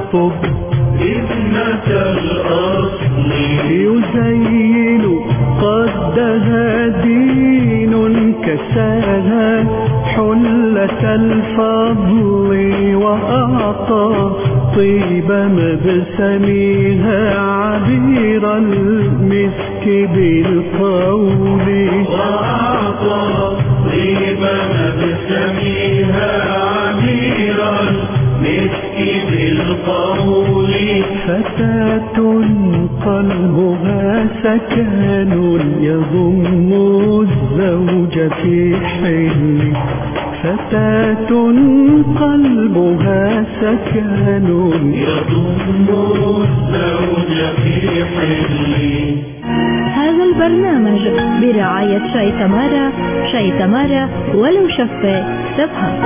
يخطب ابنة الأصل يزين قدها دين كساها حلة الفضل وأعطى طيب مبسمها عبير المسك بالقول وأعطى طيب مبسمها عبير المسك بالقول فتاة قلبها سكن يضم الزوج في حل فتاة قلبها سكن يضم الزوج في حل. هذا البرنامج برعاية شاي تمارا. شاي تمارا ولو شفاف تفهم.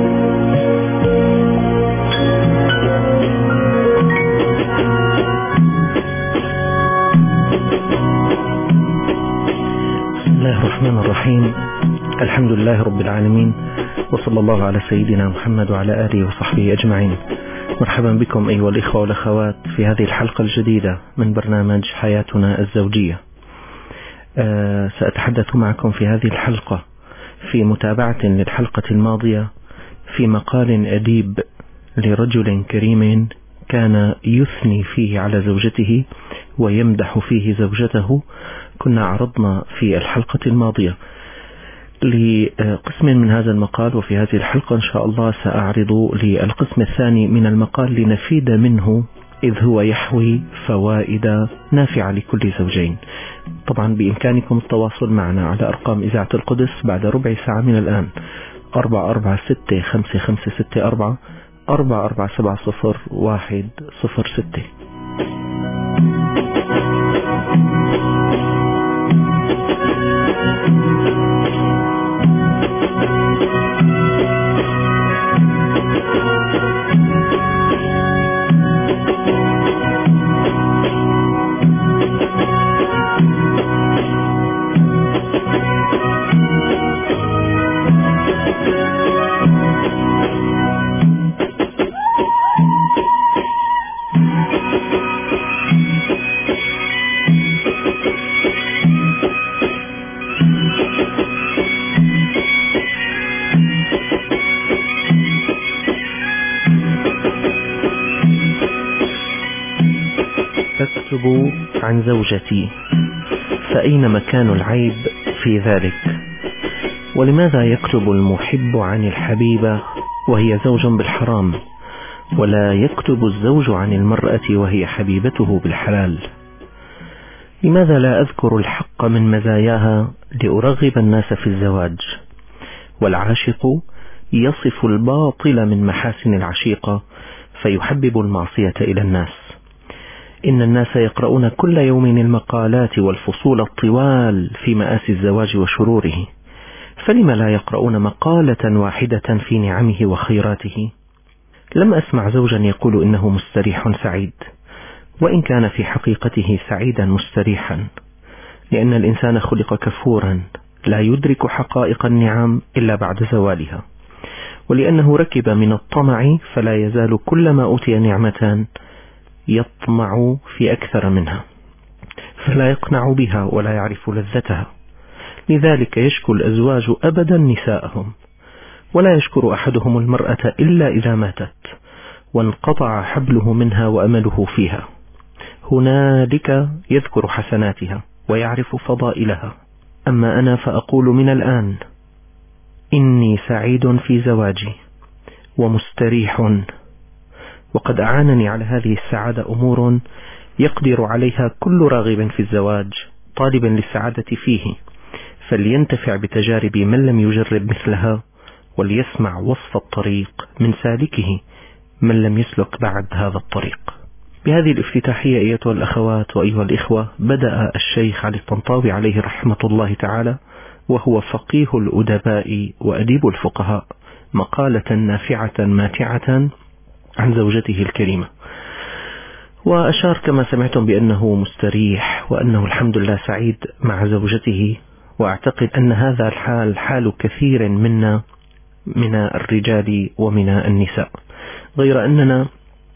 بسم الله الرحمن الرحيم. الحمد لله رب العالمين، وصلى الله على سيدنا محمد وعلى آله وصحبه أجمعين. مرحبا بكم أيها الإخوة والأخوات في هذه الحلقة الجديدة من برنامج حياتنا الزوجية. سأتحدث معكم في هذه الحلقة في متابعة للحلقة الماضية في مقال أديب لرجل كريم كان يثني فيه على زوجته ويمدح فيه زوجته. كنا عرضنا في الحلقة الماضية لقسم من هذا المقال، وفي هذه الحلقة إن شاء الله سأعرض للقسم الثاني من المقال لنفيد منه، إذ هو يحوي فوائد نافعة لكل زوجين. طبعا بإمكانكم التواصل معنا على أرقام إذاعة القدس بعد ربع ساعة من الآن 446-5564 4470106. أكتب عن زوجتي، فأين مكان العيب في ذلك؟ ولماذا يكتب المحب عن الحبيبة وهي زوج بالحرام، ولا يكتب الزوج عن المرأة وهي حبيبته بالحلال؟ لماذا لا أذكر الحق من مزاياها لأرغب الناس في الزواج؟ والعاشق يصف الباطل من محاسن العشيقة فيحبب المعصية إلى الناس. إن الناس يقرؤون كل يوم المقالات والفصول الطوال في مآسي الزواج وشروره، فلما لا يقرؤون مقالة واحدة في نعمه وخيراته؟ لم أسمع زوجا يقول إنه مستريح سعيد، وإن كان في حقيقته سعيدا مستريحا، لأن الإنسان خلق كفورا لا يدرك حقائق النعم إلا بعد زوالها، ولأنه ركب من الطمع فلا يزال كلما أوتي نعمة يطمع في أكثر منها، فلا يقنع بها ولا يعرف لذتها. لذلك يشكو الأزواج أبدا نساءهم، ولا يشكر أحدهم المرأة إلا إذا ماتت وانقطع حبله منها وأمله فيها. هنالك يذكر حسناتها ويعرف فضائلها. أما أنا فأقول من الآن إني سعيد في زواجي ومستريح، وقد أعانني على هذه السعادة أمور يقدر عليها كل راغب في الزواج طالبا للسعادة فيه، فلينتفع بتجارب من لم يجرب مثلها، وليسمع وصف الطريق من سالكه من لم يسلك بعد هذا الطريق. بهذه الافتتاحية أيها الأخوات وأيها الإخوة بدأ الشيخ علي الطنطاوي عليه رحمة الله تعالى، وهو فقيه الأدباء وأديب الفقهاء، مقالة نافعة ماتعة عن زوجته الكريمة، وأشار كما سمعتم بأنه مستريح وأنه الحمد لله سعيد مع زوجته. وأعتقد أن هذا الحال حال كثير منا من الرجال ومن النساء، غير أننا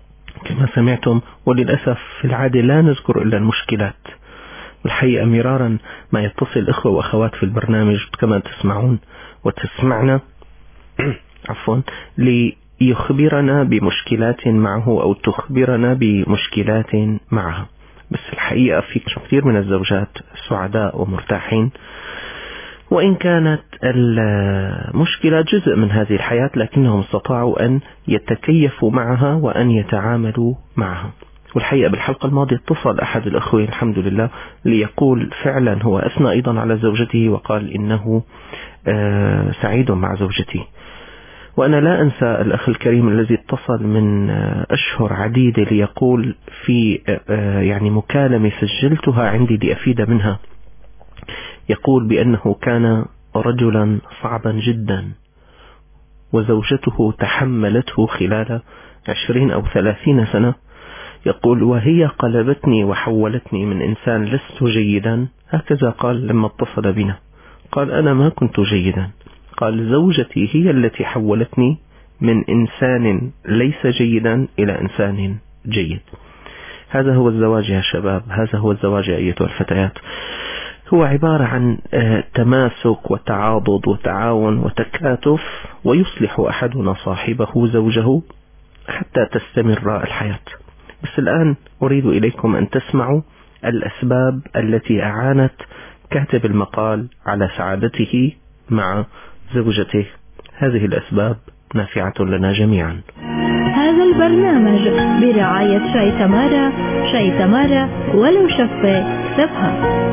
كما سمعتم، وللأسف في العادة لا نذكر إلا المشكلات. والحقيقة مرارا ما يتصل إخوة وأخوات في البرنامج كما تسمعون وتسمعنا عفوا ليخبرنا بمشكلات معه أو تخبرنا بمشكلات معها. بس الحقيقة في كثير من الزوجات سعداء ومرتاحين، وإن كانت المشكلة جزء من هذه الحياة، لكنهم استطاعوا أن يتكيفوا معها وأن يتعاملوا معها. والحقيقة بالحلقة الماضية اتصل أحد الأخوين الحمد لله ليقول فعلا هو أثنى أيضا على زوجته وقال إنه سعيد مع زوجته. وأنا لا أنسى الأخ الكريم الذي اتصل من أشهر عديدة ليقول في يعني مكالمة سجلتها عندي لأفيد منها، يقول بأنه كان رجلا صعبا جدا وزوجته تحملته خلال 20 أو 30 سنة. يقول وهي قلبتني وحولتني من إنسان لست جيدا، هكذا قال لما اتصل بنا، قال أنا ما كنت جيدا، قال زوجتي هي التي حولتني من إنسان ليس جيدا إلى إنسان جيد. هذا هو الزواج يا شباب، هذا هو الزواج يا أيتها الفتيات. هو عبارة عن تماسك وتعاضد وتعاون وتكاتف، ويصلح أحدنا صاحبه زوجه حتى تستمر الحياة. بس الآن أريد إليكم أن تسمعوا الأسباب التي أعانت كاتب المقال على سعادته مع زوجته. هذه الأسباب نافعة لنا جميعا. هذا البرنامج برعاية شاي تمارا. شاي تمارا ولو شفة تفهم.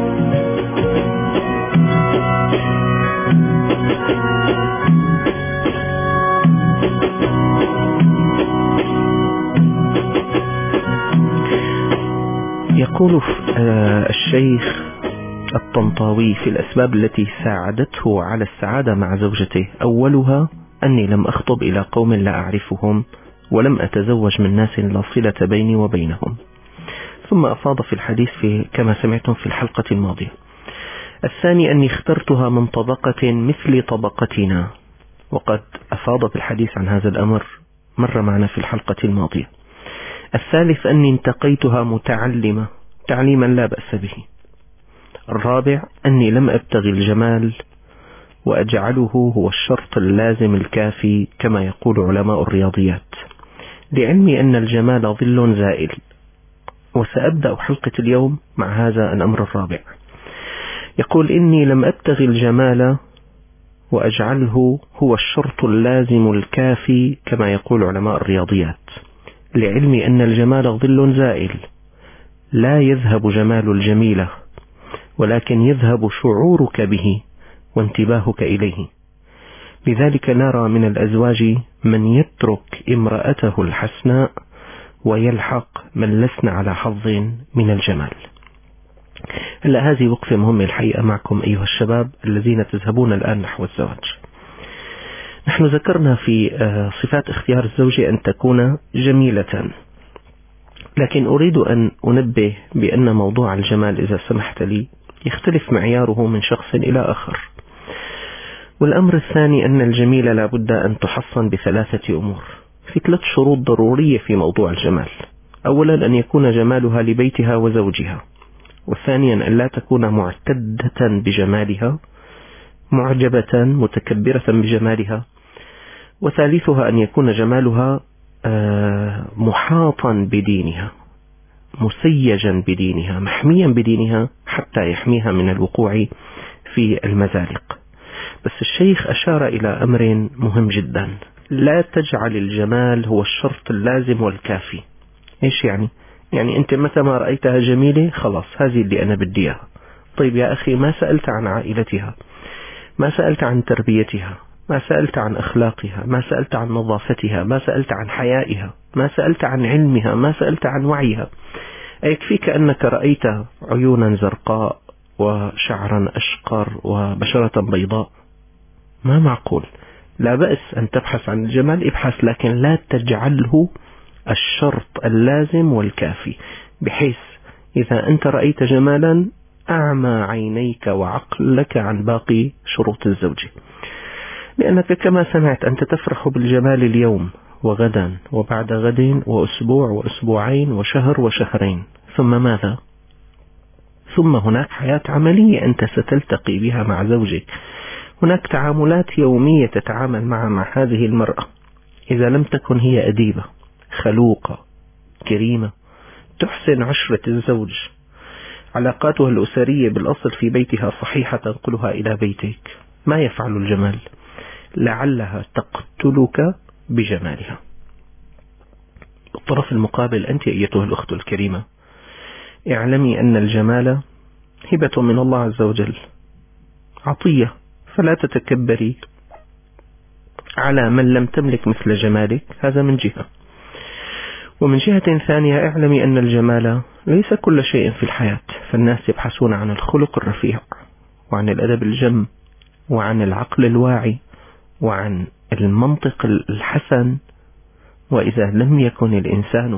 يقول الشيخ الطنطاوي في الأسباب التي ساعدته على السعادة مع زوجته: أولها أني لم أخطب إلى قوم لا أعرفهم، ولم أتزوج من ناس لا صلة بيني وبينهم. ثم أفاض في الحديث كما سمعتم في الحلقة الماضية. الثاني أني اخترتها من طبقة مثل طبقتنا، وقد أفاض في الحديث عن هذا الأمر مر معنا في الحلقة الماضية. الثالث أني انتقيتها متعلمة تعليما لا بأس به. الرابع أني لم أبتغي الجمال وأجعله هو الشرط اللازم الكافي كما يقول علماء الرياضيات، لعلمي أن الجمال ظل زائل. وسأبدأ حلقة اليوم مع هذا الأمر الرابع. يقول إني لم أبتغي الجمال وأجعله هو الشرط اللازم الكافي كما يقول علماء الرياضيات، لعلمي أن الجمال ظل زائل، لا يذهب جمال الجميلة، ولكن يذهب شعورك به وانتباهك إليه. لذلك نرى من الأزواج من يترك امرأته الحسناء ويلحق من لسن على حظ من الجمال. هلا هذه وقفة مهمة الحقيقة معكم أيها الشباب الذين تذهبون الآن نحو الزواج. نحن ذكرنا في صفات اختيار الزوجة أن تكون جميلة، لكن أريد أن أنبه بأن موضوع الجمال إذا سمحت لي يختلف معياره من شخص إلى آخر. والأمر الثاني أن الجميلة لابد أن تحصن بثلاثة أمور، في 3 شروط ضرورية في موضوع الجمال. أولا أن يكون جمالها لبيتها وزوجها، وثانيا أن لا تكون معتدة بجمالها معجبة متكبرة بجمالها، وثالثها أن يكون جمالها محاطا بدينها مسيجا بدينها محميا بدينها حتى يحميها من الوقوع في المزالق. بس الشيخ أشار إلى أمر مهم جدا: لا تجعل الجمال هو الشرط اللازم والكافي. إيش يعني؟ يعني أنت متى ما رأيتها جميلة خلاص هذه اللي أنا بدي إياها. طيب يا أخي، ما سألت عن عائلتها، ما سألت عن تربيتها، ما سألت عن أخلاقها، ما سألت عن نظافتها، ما سألت عن حيائها، ما سألت عن علمها، ما سألت عن وعيها. يكفيك أنك رأيت عيونا زرقاء وشعرا أشقر وبشرة بيضاء، ما معقول. لا بأس أن تبحث عن الجمال، ابحث، لكن لا تجعله الشرط اللازم والكافي، بحيث إذا أنت رأيت جمالا أعمى عينيك وعقلك عن باقي شروط الزوجة. لأنك كما سمعت أنت تفرح بالجمال اليوم، وغدا وبعد غد وأسبوع وأسبوعين وشهر وشهرين، ثم ماذا؟ ثم هناك حياة عملية أنت ستلتقي بها مع زوجك، هناك تعاملات يومية تتعامل مع هذه المرأة. إذا لم تكن هي أديبة خلوقة كريمة تحسن عشرة الزوج، علاقاتها الأسرية بالأصل في بيتها صحيحة تنقلها إلى بيتك، ما يفعل الجمال؟ لعلها تقتلك بجمالها. بالطرف المقابل أنت أيتها الأخت الكريمة اعلمي أن الجمال هبة من الله عز وجل، عطية، فلا تتكبري على من لم تملك مثل جمالك، هذا من جهة. ومن جهة ثانية اعلمي أن الجمال ليس كل شيء في الحياة، فالناس يبحثون عن الخلق الرفيع وعن الأدب الجم وعن العقل الواعي وعن المنطق الحسن، وإذا لم يكن الإنسان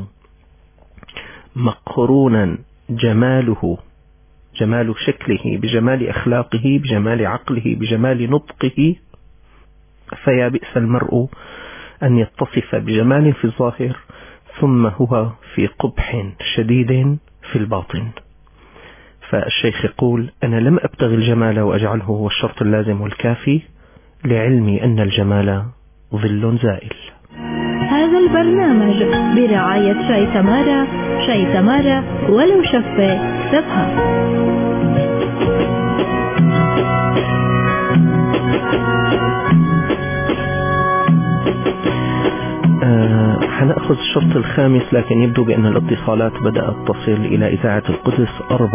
مقرونا جمال شكله بجمال أخلاقه بجمال عقله بجمال نطقه، فيا بئس المرء أن يتصف بجمال في الظاهر ثم هو في قبح شديد في الباطن. فالشيخ يقول أنا لم أبتغي الجمال وأجعله هو الشرط اللازم والكافي، لعلمي أن الجمال ظل زائل. هذا البرنامج برعاية شاي تمارا، شاي تمارا ولو شفة تفهم. حنأخذ الشرط الخامس، لكن يبدو بأن الاتصالات بدأت تصل إلى إذاعة القدس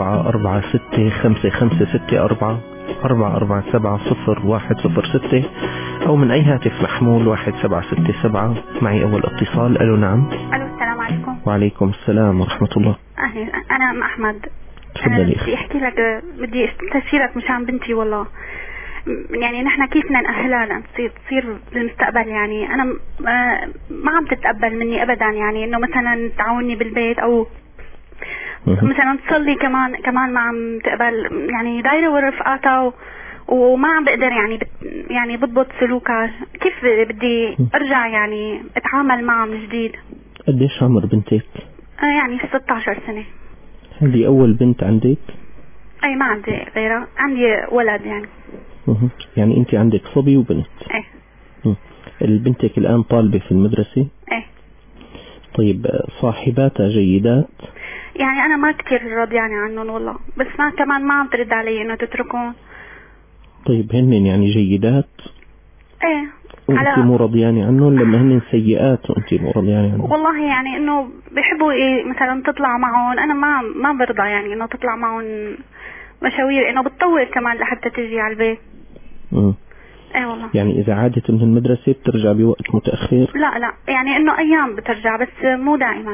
446-556-447-0106 أو من أي هاتف محمول 1767. معي أول اتصال. ألو نعم. ألو السلام عليكم. وعليكم السلام ورحمة الله. أهلا، أنا أم أحمد. تفضلي. بدي أحكي لك، بدي استشيرك مشان بنتي والله. يعني نحن كيف بدنا نأهلها تصير بالمستقبل. يعني أنا ما عم تتقبل مني أبدا، يعني إنه مثلا تعاوني بالبيت أو مثلا تصلي كمان ما عم تقبل، يعني دايرة ورفقاتها وما عم بقدر يعني بضبط سلوكها. كيف بدي أرجع يعني أتعامل معها من جديد؟ قديش عمر بنتك؟ يعني 16 سنة. هذه أول بنت عندك؟ أي ما عندي غيرها، عندي ولد يعني. يعني أنت عندك صبي وبنت؟ إيه. البنتك الآن طالبة في المدرسة؟ إيه. طيب صاحباتها جيدات؟ يعني أنا ما كتير راضيانة عنهم والله، بس كمان ما عم ترد علي إنه تتركون. طيب هن يعني جيدات؟ إيه. وأنت مو راضيانة عنهم لما هن سيئات وأنت مو راضيانة عنهم؟ والله يعني إنه بيحبوا إيه مثلا تطلع معهم، أنا ما برضى يعني إنه تطلع معهم مشاوير، إنه بتطول كمان لحتى تجي على البيت. اي والله. يعني اذا عادت من المدرسة بترجع بوقت متأخر؟ لا يعني انه ايام بترجع بس مو دائما.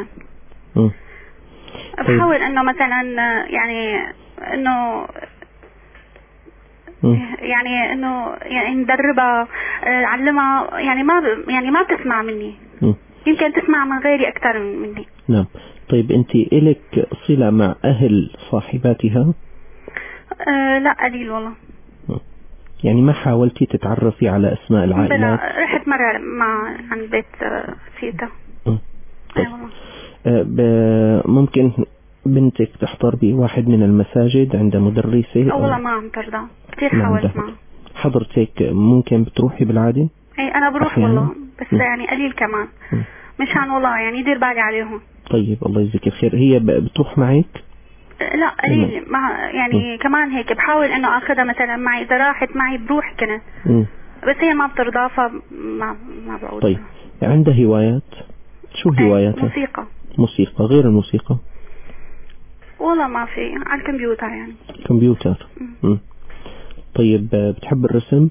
بحاول انه مثلا يعني انه يعني ندربها، علمها، يعني ما بتسمع مني. يمكن تسمع من غيري اكثر مني. نعم. طيب انت الك صلة مع اهل صاحباتها؟ لا قليل والله. يعني ما حاولتي تتعرفي على اسماء العائلات؟ لا، رحت مرة عن بيت سيتا. طيب. ممكن بنتك تحضر بواحد من المساجد عند مدرسة؟ والله ما عم ترضى، كثير حاولت معها. حضرتك ممكن بتروحي بالعادة؟ اي انا بروح أحيانا. والله بس يعني قليل كمان. مشان والله يعني دير بالي عليهم. طيب الله يجزيك الخير. هي بتروح معك؟ لا قليل، ما يعني كمان هيك بحاول انه اخذها مثلا معي، اذا راحت معي بروح كنت. بس هي ما بترضى فما بعود. طيب عندها هوايات؟ شو هواياتها؟ موسيقى غير الموسيقى؟ والله ما في، على الكمبيوتر يعني. كمبيوتر. طيب بتحب الرسم؟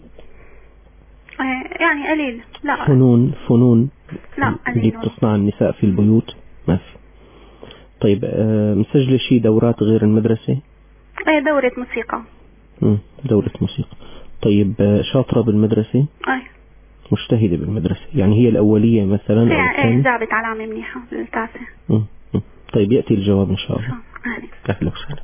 يعني قليل. لا فنون لا اللي بتصنع النساء في البيوت ما في. طيب مسجلة شي دورات غير المدرسة؟ ايه دورة موسيقى. دورة موسيقى. طيب شاطرة بالمدرسة؟ ايه مجتهدة بالمدرسة، يعني هي الأولية مثلا؟ ايه جابت علامة منيحة بالتاسع. طيب يأتي الجواب إن شاء الله. أهلا وسهلا.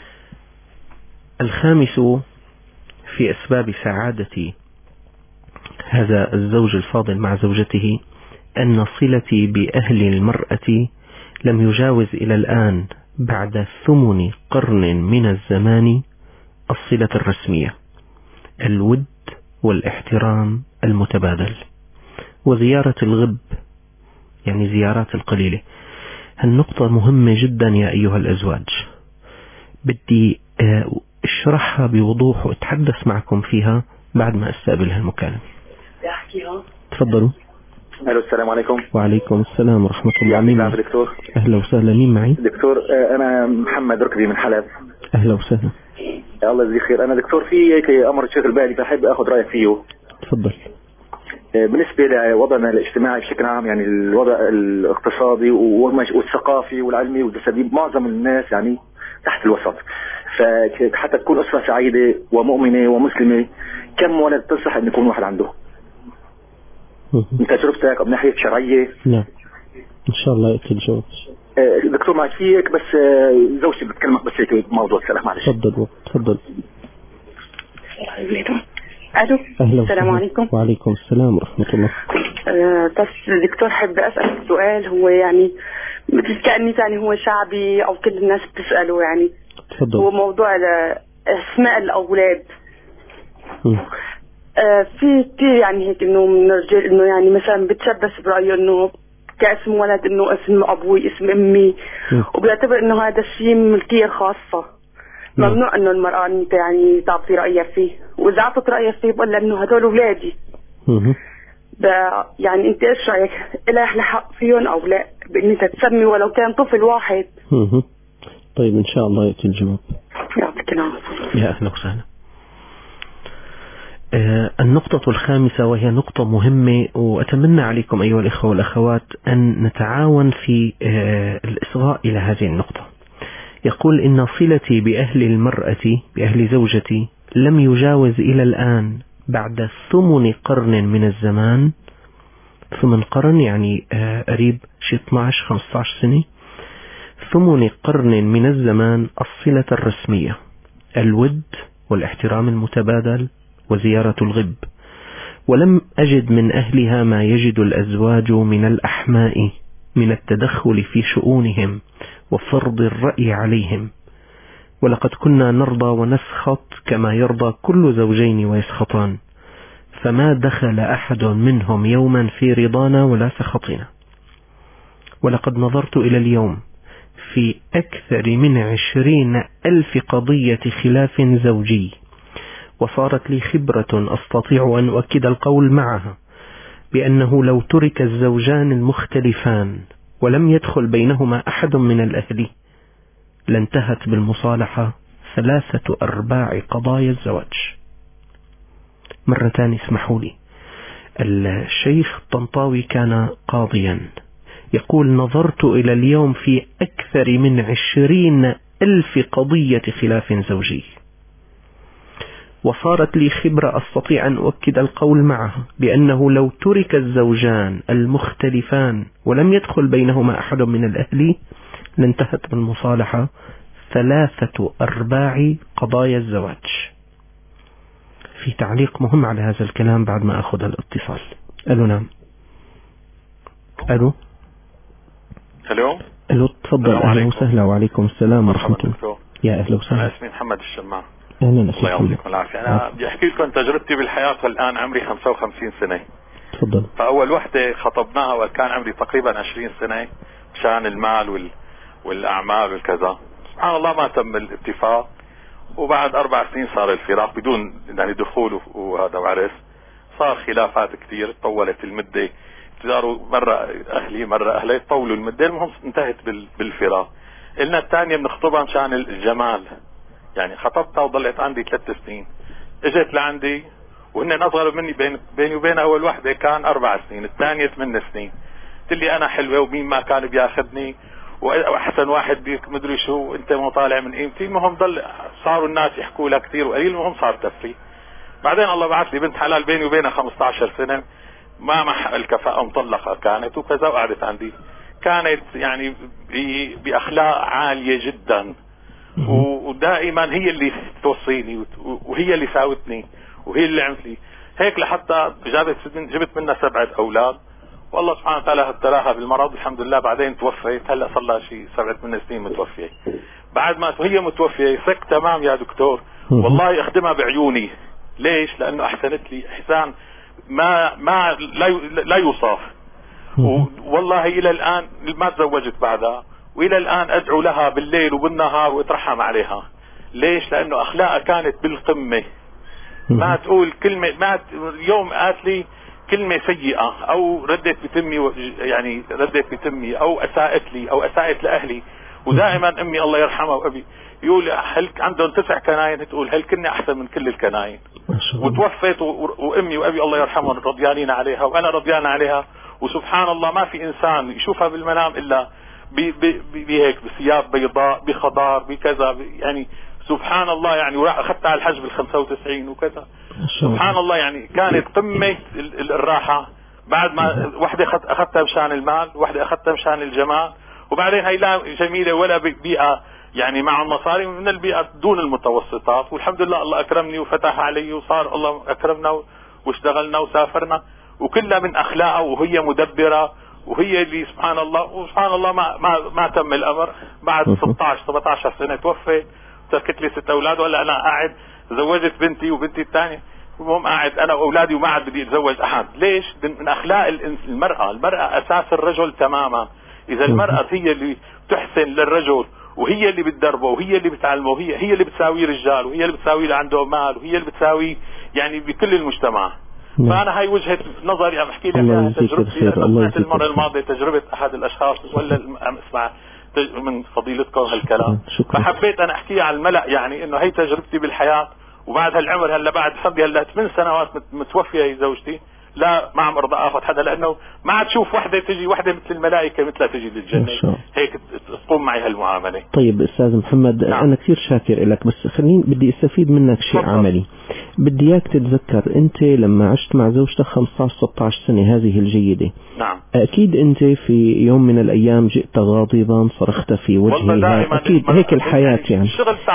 الخامس في أسباب سعادة هذا الزوج الفاضل مع زوجته أن صلتي بأهل المرأة لم يجاوز إلى الآن بعد 8 قرن من الزمان الصلة الرسمية، الود والاحترام المتبادل وزيارة الغب، يعني زيارات القليلة. هالنقطة مهمة جدا يا أيها الأزواج، بدي اشرحها بوضوح واتحدث معكم فيها بعد ما استقبل هالمكالمة. تفضلوا. الو السلام عليكم. وعليكم السلام ورحمة الله. مين دكتور؟ أهلا وسهلا. مين معي؟ دكتور أنا محمد ركبي من حلب. أهلا وسهلا. الله يجزيك خير. أنا دكتور في هيك أمر شغل بالي بحب أخذ رأيك فيه. تفضل. بالنسبة لوضعنا الاجتماعي بشكل عام، يعني الوضع الاقتصادي والثقافي والعلمي والجسدي، معظم الناس يعني تحت الوسط. فحتى تكون أسرة سعيدة ومؤمنة ومسلمة، كم ولد تنصح أن يكون واحد عنده؟ من تجربتك من ناحية شرعية؟ نعم إن شاء الله يأتي الجواب. دكتور معك فيك بس زوجتي بتكلمك بس هيك موضوع سلام معلش. تفضل تفضل. الو أهلا السلام عليكم. وعليكم السلام ورحمة الله. بس دكتور حب أسألك سؤال، هو يعني مثل كأني يعني هو شعبي أو كل الناس بتسأله، يعني تفضل. هو موضوع أسماء الأولاد. في كتير يعني هيك إنه من الرجال إنه يعني مثلا بتشبث برأيه إنه كاسم ولد إنه اسم أبوي اسم أمي، وبيعتبر إنه هذا الشيء ملكية خاصة، ممنوع إنه المرأة يعني تعطي رأيها فيه، وإذا عطت رأيها فيه بقول لها إنه هدول أولادي. يعني أنت إيش رأيك؟ إله حق فيهم أو لا بإن أنت تسمي ولو كان طفل واحد؟ طيب إن شاء الله يأتي الجواب. يعطيك العافية. يا أهلا وسهلا. النقطة الخامسة وهي نقطة مهمة، وأتمنى عليكم أيها الإخوة والأخوات أن نتعاون في الإصغاء إلى هذه النقطة. يقول إن صلتي بأهل المرأة بأهل زوجتي لم يجاوز إلى الآن بعد 8 قرن من الزمان. 8 قرن يعني قريب شي 12-15 سنة. 8 قرن من الزمان الصلة الرسمية، الود والاحترام المتبادل وزيارة الغب، ولم أجد من أهلها ما يجد الأزواج من الأحماء من التدخل في شؤونهم وفرض الرأي عليهم. ولقد كنا نرضى ونسخط كما يرضى كل زوجين ويسخطان، فما دخل أحد منهم يوما في رضانا ولا سخطنا. ولقد نظرت إلى اليوم في أكثر من 20,000 قضية خلاف زوجي، وصارت لي خبرة أستطيع أن أؤكد القول معها بأنه لو ترك الزوجان المختلفان ولم يدخل بينهما أحد من الأهل لانتهت بالمصالحة 3/4 قضايا الزواج. مرة ثانية اسمحوا لي، الشيخ الطنطاوي كان قاضيا، يقول نظرت إلى اليوم في أكثر من 20,000 قضية خلاف زوجي، وصارت لي خبرة أستطيع أن أؤكد القول معها بأنه لو ترك الزوجان المختلفان ولم يدخل بينهما أحد من الأهل لانتهت بالمصالحة 3/4 قضايا الزواج. في تعليق مهم على هذا الكلام بعد ما أخذ الاتصال. ألو نعم. ألو ألو تفضل. أهلا وسهلا. وعليكم السلام ورحمة الله. يا أهلا وسهلا. أنا اسمي محمد الشماع. أهلا. الله يعطيكم العافية. أنا بدي أحكي لكم تجربتي بالحياة، والآن عمري 55 سنة. تفضل. فأول وحدة خطبناها وكان عمري تقريبا 20 سنة مشان المال والأعمال والكذا. سبحان الله ما تم الاتفاق، وبعد 4 سنين صار الفراق بدون يعني دخول وهذا وعرس. صار خلافات كثير، طولت المدة، تداروا مرة أهلي مرة أهلي، طولوا المدة، المهم انتهت بالفراق. إلنا الثانية بنخطبها مشان الجمال، يعني خطبتها وضلت عندي 3 سنين. اجت لعندي وهن أصغر مني، بيني وبين أول وحدة كان 4 سنين، الثانية 8 سنين. قلت لي أنا حلوة ومين ما كان بياخذني وأحسن واحد بيك مدري شو، أنت مو طالع من قيمتي. المهم صاروا الناس يحكوا لها كثير وقليل، المهم صار تفري. بعدين الله بعث لي بنت حلال بيني وبينها 15 سنة، ما الكفاءة، مطلقة كانت وكذا، وقعدت عندي. كانت يعني بأخلاق عالية جدا، ودائما هي اللي توصيني وهي اللي ساوتني وهي اللي عملت لي. هيك لحتى جبت منها 7 أولاد، والله سبحانه وتعالى ابتلاها بالمرض الحمد لله. بعدين توفيت، هلا صار لها شيء 7-8 سنين متوفية. بعد ما هي متوفية ثق تمام يا دكتور، والله اخدمها بعيوني. ليش؟ لأنه أحسنت لي إحسان ما لا يوصف. والله إلى الآن ما تزوجت بعدها، وإلى الآن أدعو لها بالليل وبالنهار واترحم عليها. ليش؟ لأنه أخلاقها كانت بالقمة. ما تقول كلمة، ما يوم قالت لي كلمة سيئة أو ردت بتمي، يعني ردت بتمي أو أساءت لي أو أساءت لأهلي. ودائما أمي الله يرحمها وأبي يقول هل عندهم 9 كناين، تقول هل كنا أحسن من كل الكناين. وتوفيت وأمي وأبي الله يرحمهم رضيانين عليها وأنا رضيان عليها. وسبحان الله ما في إنسان يشوفها بالمنام إلا بهيك بثياب بيضاء بخضار بكذا، يعني سبحان الله. يعني أخذتها على الحج بال95 وكذا. سبحان الله، يعني كانت قمة الراحة. بعد ما واحدة أخذتها مشان المال، واحدة أخذتها مشان الجمال، وبعدين هي لا جميلة ولا بيئة يعني مع المصاري، من البيئة دون المتوسطات. والحمد لله الله أكرمني وفتح علي وصار الله أكرمنا واشتغلنا وسافرنا، وكلها من أخلاقها. وهي مدبرة، وهي اللي سبحان الله. وسبحان الله ما تم الأمر. بعد 16-17 سنة توفيت، تركت لي 6 أولاد. ولا أنا قاعد زوجت بنتي وبنتي الثانية، المهم قاعد أنا وأولادي وما عاد بدي أتزوج أحد. ليش؟ من أخلاق المرأة أساس الرجل تماما. إذا المرأة هي اللي تحسن للرجل، وهي اللي بتدربه، وهي اللي بتعلمه، وهي اللي بتساوي رجال، وهي اللي بتساوي اللي عنده مال، وهي اللي بتساوي يعني بكل المجتمع. فأنا هاي وجهة نظري. أم أحكي لك إياها تجربتي. سمعت المرة الماضية تجربة أحد الأشخاص، ولا أسمع من فضيلتكم هالكلام، فحبيت أنا أحكيها على الملأ، يعني إنه هي تجربتي بالحياة. وبعد هالعمر هلا بعد صدي هلا 8 سنوات متوفية هي زوجتي، لا ما عم ارضى اخذ حدا، لانه ما عاد تشوف وحده تجي وحده مثل الملائكه مثلها تجي للجنه هيك تقوم معي هالمعامله. طيب استاذ محمد، نعم. انا كثير شاكر لك، بس خليني بدي استفيد منك شيء عملي. بدي اياك تتذكر انت لما عشت مع زوجتك 15-16 سنه هذه الجيده، نعم، اكيد انت في يوم من الايام جئت غاضبا صرخت في وجهها، اكيد هيك الحياه يعني.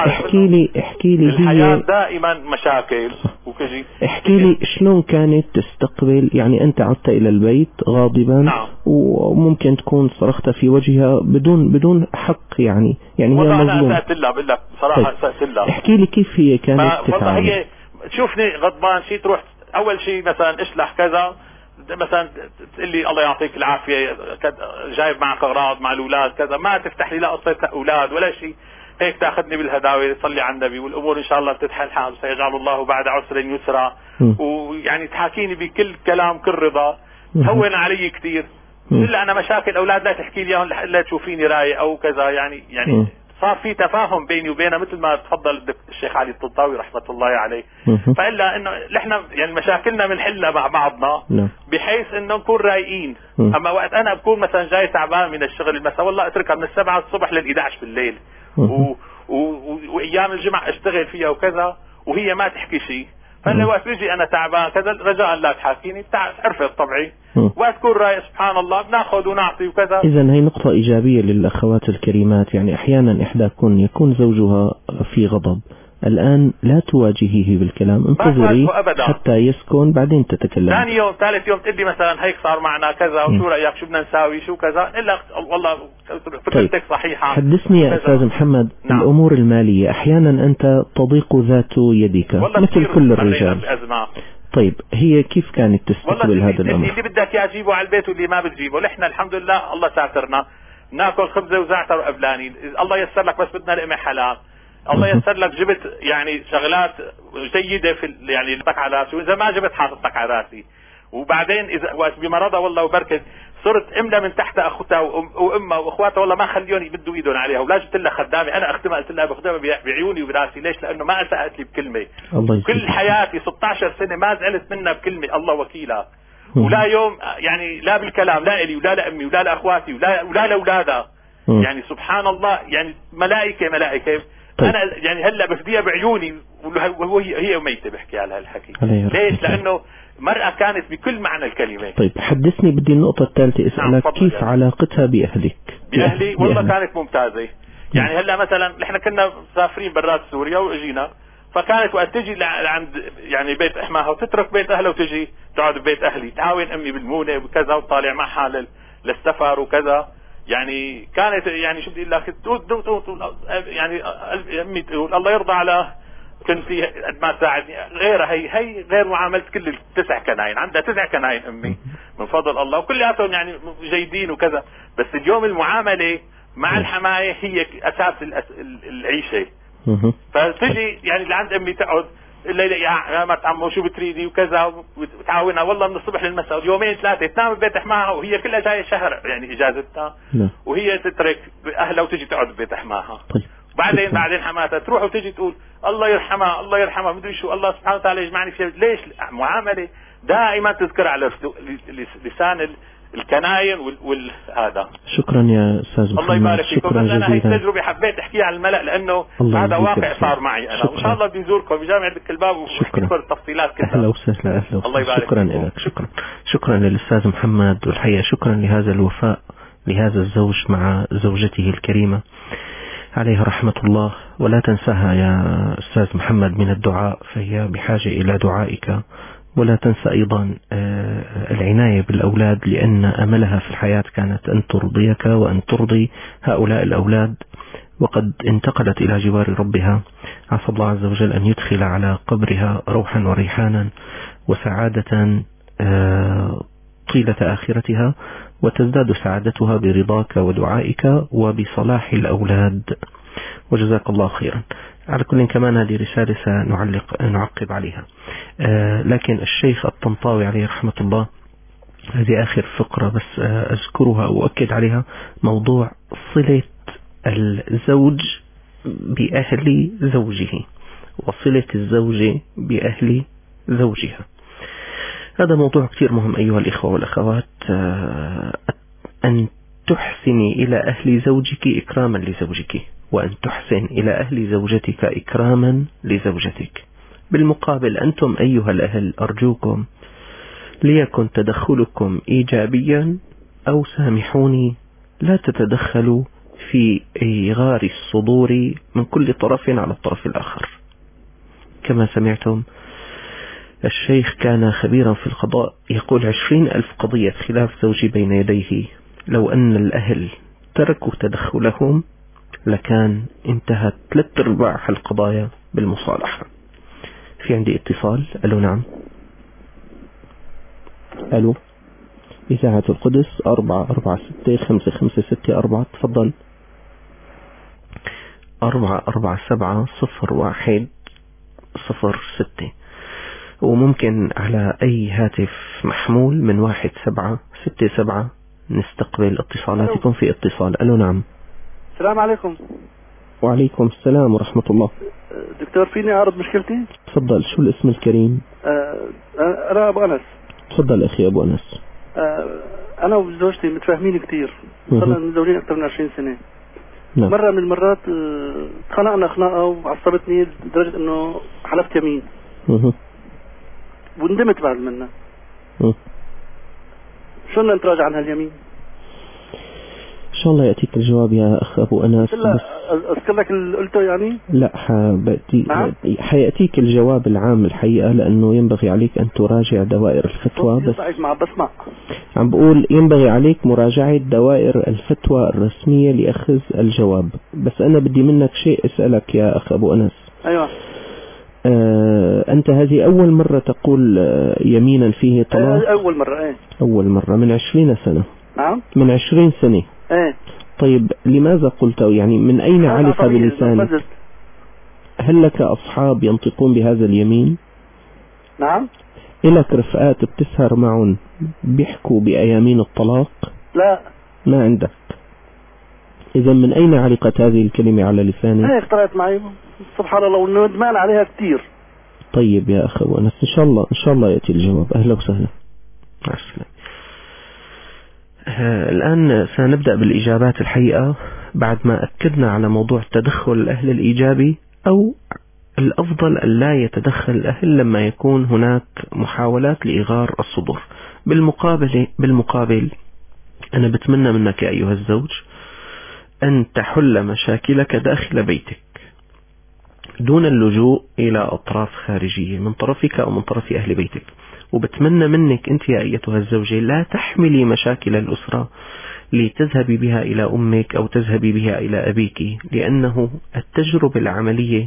احكي لي الحياه دائما مشاكل وكذي. احكي لي شلون كانت تستقبل، يعني انت عدت الى البيت غاضبا، نعم، وممكن تكون صرخت في وجهها بدون حق، يعني هي مظلومه. انا سألت لها بالله صراحه، سألت لها. احكي لي كيف هي كانت تتعامل. هي تشوفني غضبان شيء تروح اول شيء مثلا اشلح كذا، مثلا تقول لي الله يعطيك العافيه جايب معك اغراض مع الاولاد كذا، ما تفتح لي لا قصه اولاد ولا شيء، هيك تاخذني بالهداوي، تصلي على النبي والامور ان شاء الله بتتحل حال، سيجعل الله بعد عسر يسرا. ويعني تحاكيني بكل كلام كل رضا، هون علي كثير. الا انا مشاكل اولاد لا تحكي لي اياهم الا تشوفيني رايق او كذا، يعني صار في تفاهم بيني وبينها مثل ما تفضل الشيخ علي الطنطاوي رحمه الله عليه. فإلا انه نحن يعني مشاكلنا بنحلها مع بعضنا بحيث انه نكون رايقين. اما وقت انا بكون مثلا جاي تعبان من الشغل المساء، والله اتركها من 7 الصبح لل11 بالليل، وايام الجمعه اشتغل فيها وكذا، وهي ما تحكي شيء. فانا وقت بيجي انا تعبان كذا رجاء لا تحاكيني، عرفت طبعي، وقت تكون رايق سبحان الله بناخذ ونعطي وكذا. اذا هي نقطه ايجابيه للاخوات الكريمات، يعني احيانا احداكن يكون زوجها في غضب، الآن لا تواجهيه بالكلام، انتظري حتى يسكن بعدين تتكلم. ثاني يوم ثالث يوم تدي مثلا هيك صار معنا كذا وشو رأيك شو بدنا نساوي شو كذا، إلا والله فكرتك صحيحة. حدثني يا أستاذ محمد. نعم. الأمور المالية أحيانا أنت تضيق ذات يدك مثل كل الرجال. طيب هي كيف كانت تستقبل هذا الأمر؟ اللي بدك يا جيبه على البيت واللي ما بتجيبه، نحن الحمد لله الله ساترنا، ناكل خبزة وزعتر وقبلاني، الله يسر لك بس بدنا لقمة حلال، الله يسر لك جبت يعني شغلات جيدة في يعني لك على راسي، وإذا ما جبت حاطتك على راسي. وبعدين إذا وقت بمرضها والله وبركت صرت املا من تحت اخوتها وامها واخواتها، والله ما خليوني يبدوا ايدهم عليها، ولا جبت لها خدامه انا اختمها، قلت لها بخدمها بعيوني وبراسي. ليش؟ لانه ما اساءت لي بكلمه. كل حياتي 16 سنه ما زعلت منها بكلمه، الله وكيلها. ولا يوم يعني لا بالكلام لا الي ولا لامي ولا لاخواتي ولا لاولادها. يعني سبحان الله، يعني ملائكه. طيب. انا يعني هلا بفديها بعيوني وهي ميته بحكي على هالحكي. ليش؟ لانه مرأة كانت بكل معنى الكلمة. طيب حدثني، بدي النقطة الثالثة اسألك. نعم كيف علاقتها بأهلك؟ بأهلي والله كانت ممتازة. يعني هلا مثلا نحن كنا مسافرين برات سوريا واجينا، فكانت وقت تجي لعند يعني بيت احماها وتترك بيت اهلها وتجي تقعد ببيت اهلي، تعاون امي بالمونه وكذا وطالع معها للسفر وكذا. يعني كانت يعني شو بدي اقول لك يعني امي تقول الله يرضى على كنتي قد ما تساعدني. غيرها هي غير معامله كل التسع كناين، عندها 9 كناين امي من فضل الله وكلياتهم يعني جيدين وكذا. بس اليوم المعامله مع الحمايه هي اساس العيشه. فتجي يعني لعند امي تقعد الليله يا ما عمو شو بتريدي وكذا وتعاونها والله من الصبح للمساء، يومين 3 تنام ببيت احماها وهي كلها جايه شهر يعني اجازتها، وهي تترك اهلها وتجي تقعد ببيت احماها. بعدين حماتها تروح وتجي تقول الله يرحمها الله يرحمها مدري شو، الله سبحانه وتعالى يجمعني في. ليش معامله دائما تذكر على لسان الكناين والهذا. شكرا يا استاذ محمد، الله يبارك فيكم. انا هي تجربه حبيت احكيها على الملأ لانه هذا واقع صار معي انا، وان شاء الله بيزوركم بجامعه الكلباب ونحكي لكم التفصيلات كلها. اهلا وسهلا. الله يبارك شكرا لك. شكرا للاستاذ محمد، والحقيقه شكرا لهذا الوفاء لهذا الزوج مع زوجته الكريمه عليها رحمة الله. ولا تنساها يا أستاذ محمد من الدعاء، فهي بحاجة إلى دعائك. ولا تنسى أيضا العناية بالأولاد، لأن أملها في الحياة كانت أن ترضيك وأن ترضي هؤلاء الأولاد، وقد انتقلت إلى جوار ربها. عسى الله عز وجل أن يدخل على قبرها روحا وريحانا وسعادة طيلة آخرتها، وتزداد سعادتها برضاك ودعائك وبصلاح الأولاد. وجزاك الله خيرا. على كل كمان هذه رسالة سنعقب عليها. لكن الشيخ الطنطاوي عليه رحمة الله، هذه آخر فقرة بس أذكرها وأؤكد عليها، موضوع صلة الزوج بأهل زوجه وصلة الزوجة بأهل زوجها. هذا موضوع كثير مهم أيها الإخوة والأخوات. أن تحسني إلى أهل زوجك إكراما لزوجك، وأن تحسن إلى أهل زوجتك إكراما لزوجتك. بالمقابل أنتم أيها الأهل أرجوكم ليكن تدخلكم إيجابيا، أو سامحوني لا تتدخلوا في إيغار الصدور من كل طرف على الطرف الآخر. كما سمعتم الشيخ كان خبيرا في القضاء، يقول 20,000 قضية خلاف زوجي بين يديه، لو أن الأهل تركوا تدخلهم لكان انتهت 3/4 القضايا بالمصالحة. في عندي اتصال. ألو نعم. ألو إذاعة القدس 446-5564. تفضل. 447-01-06. وممكن على أي هاتف محمول من 1767 نستقبل اتصالاتكم. في اتصال. ألو نعم. السلام عليكم. وعليكم السلام ورحمة الله. دكتور فيني أعرض مشكلتي؟ تفضل. شو الاسم الكريم؟ أنا أبو أنس. تفضل أخي أبو أنس. أنا وزوجتي متفاهمين كتير، صرنا متزوجين أكثر من 20 سنة. نعم. مرة من المرات اتخانقنا خناقة وعصبتني لدرجة إنه حلفت يمين وندمت بعد منها. شو بدنا نتراجع عن هاليمين؟ إن شاء الله يأتيك الجواب يا أخ أبو أنس. لا أذكر لك اللي قلته يعني؟ لا حيأتيك الجواب العام الحقيقة، لأنه ينبغي عليك أن تراجع دوائر الفتوى. بس بسمع عم بقول ينبغي عليك مراجعة دوائر الفتوى الرسمية لأخذ الجواب. بس أنا بدي منك شيء أسألك يا أخ أبو أنس. أيوة. أنت هذه أول مرة تقول يمينا فيه طلاق؟ أول مرة. إيه أول مرة من 20 سنة. نعم من 20 سنة. إيه. طيب لماذا قلته؟ يعني من أين علق بلسانك؟ هل لك أصحاب ينطقون بهذا اليمين؟ نعم. إلك رفقات بتسهر معهم بيحكوا بأيامين الطلاق؟ لا ما عندك. إذا من أين علقت هذه الكلمة على لسانك؟ هيك طلعت معي سبحان الله، وندمان عليها كتير. طيب يا أخي ونس، إن شاء الله يأتي الجواب. أهلا وسهلا. مع السلامة. الآن سنبدأ بالإجابات الحقيقة بعد ما أكدنا على موضوع التدخل الأهل الإيجابي، أو الأفضل أن لا يتدخل الأهل لما يكون هناك محاولات لإغار الصدور. بالمقابل أنا بتمنى منك يا أيها الزوج أن تحل مشاكلك داخل بيتك، دون اللجوء إلى أطراف خارجية من طرفك أو من طرف أهل بيتك. وبتمنى منك أنت يا أيتها الزوجة لا تحملي مشاكل الأسرة لتذهبي بها إلى أمك أو تذهبي بها إلى أبيك، لأنه التجربة العملية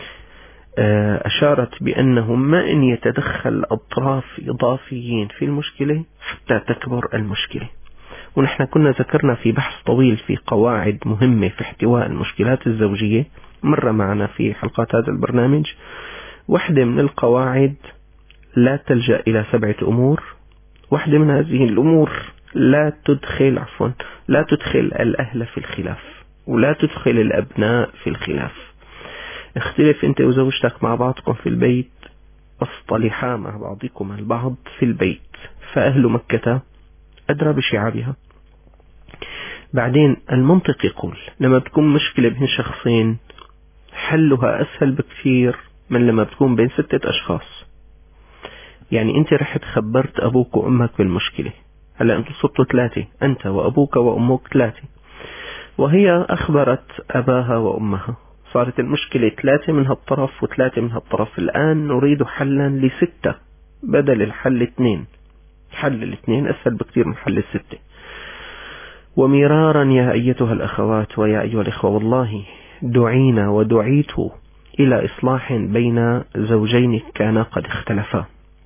أشارت بأنه ما إن يتدخل أطراف إضافيين في المشكلة حتى تكبر المشكلة. ونحن كنا ذكرنا في بحث طويل في قواعد مهمة في احتواء المشكلات الزوجية مرة معنا في حلقات هذا البرنامج. واحدة من القواعد لا تلجأ إلى 7 أمور. واحدة من هذه الأمور لا تدخل الأهل في الخلاف ولا تدخل الأبناء في الخلاف. اختلف أنت وزوجتك مع بعضكم في البيت، اصطلحا مع بعضكم البعض في البيت، فأهل مكة أدرى بشعابها. بعدين المنطق يقول لما بتكون مشكلة بين شخصين حلها أسهل بكثير من لما بتكون بين 6 أشخاص. يعني أنت رحت خبرت أبوك وأمك بالمشكلة، هلأ أنتوا صرتوا 3، أنت وأبوك وأمك 3، وهي أخبرت أباها وأمها، صارت المشكلة 3 من هالطرف و3 من هالطرف. الآن نريد حلا ل6 بدل الحل 2. حل 2 أسهل بكثير من حل 6. ومرارا يا أيتها الأخوات ويا أيها الإخوة والله دعينا ودعيت إلى إصلاح بين زوجين كانا قد اختلفا.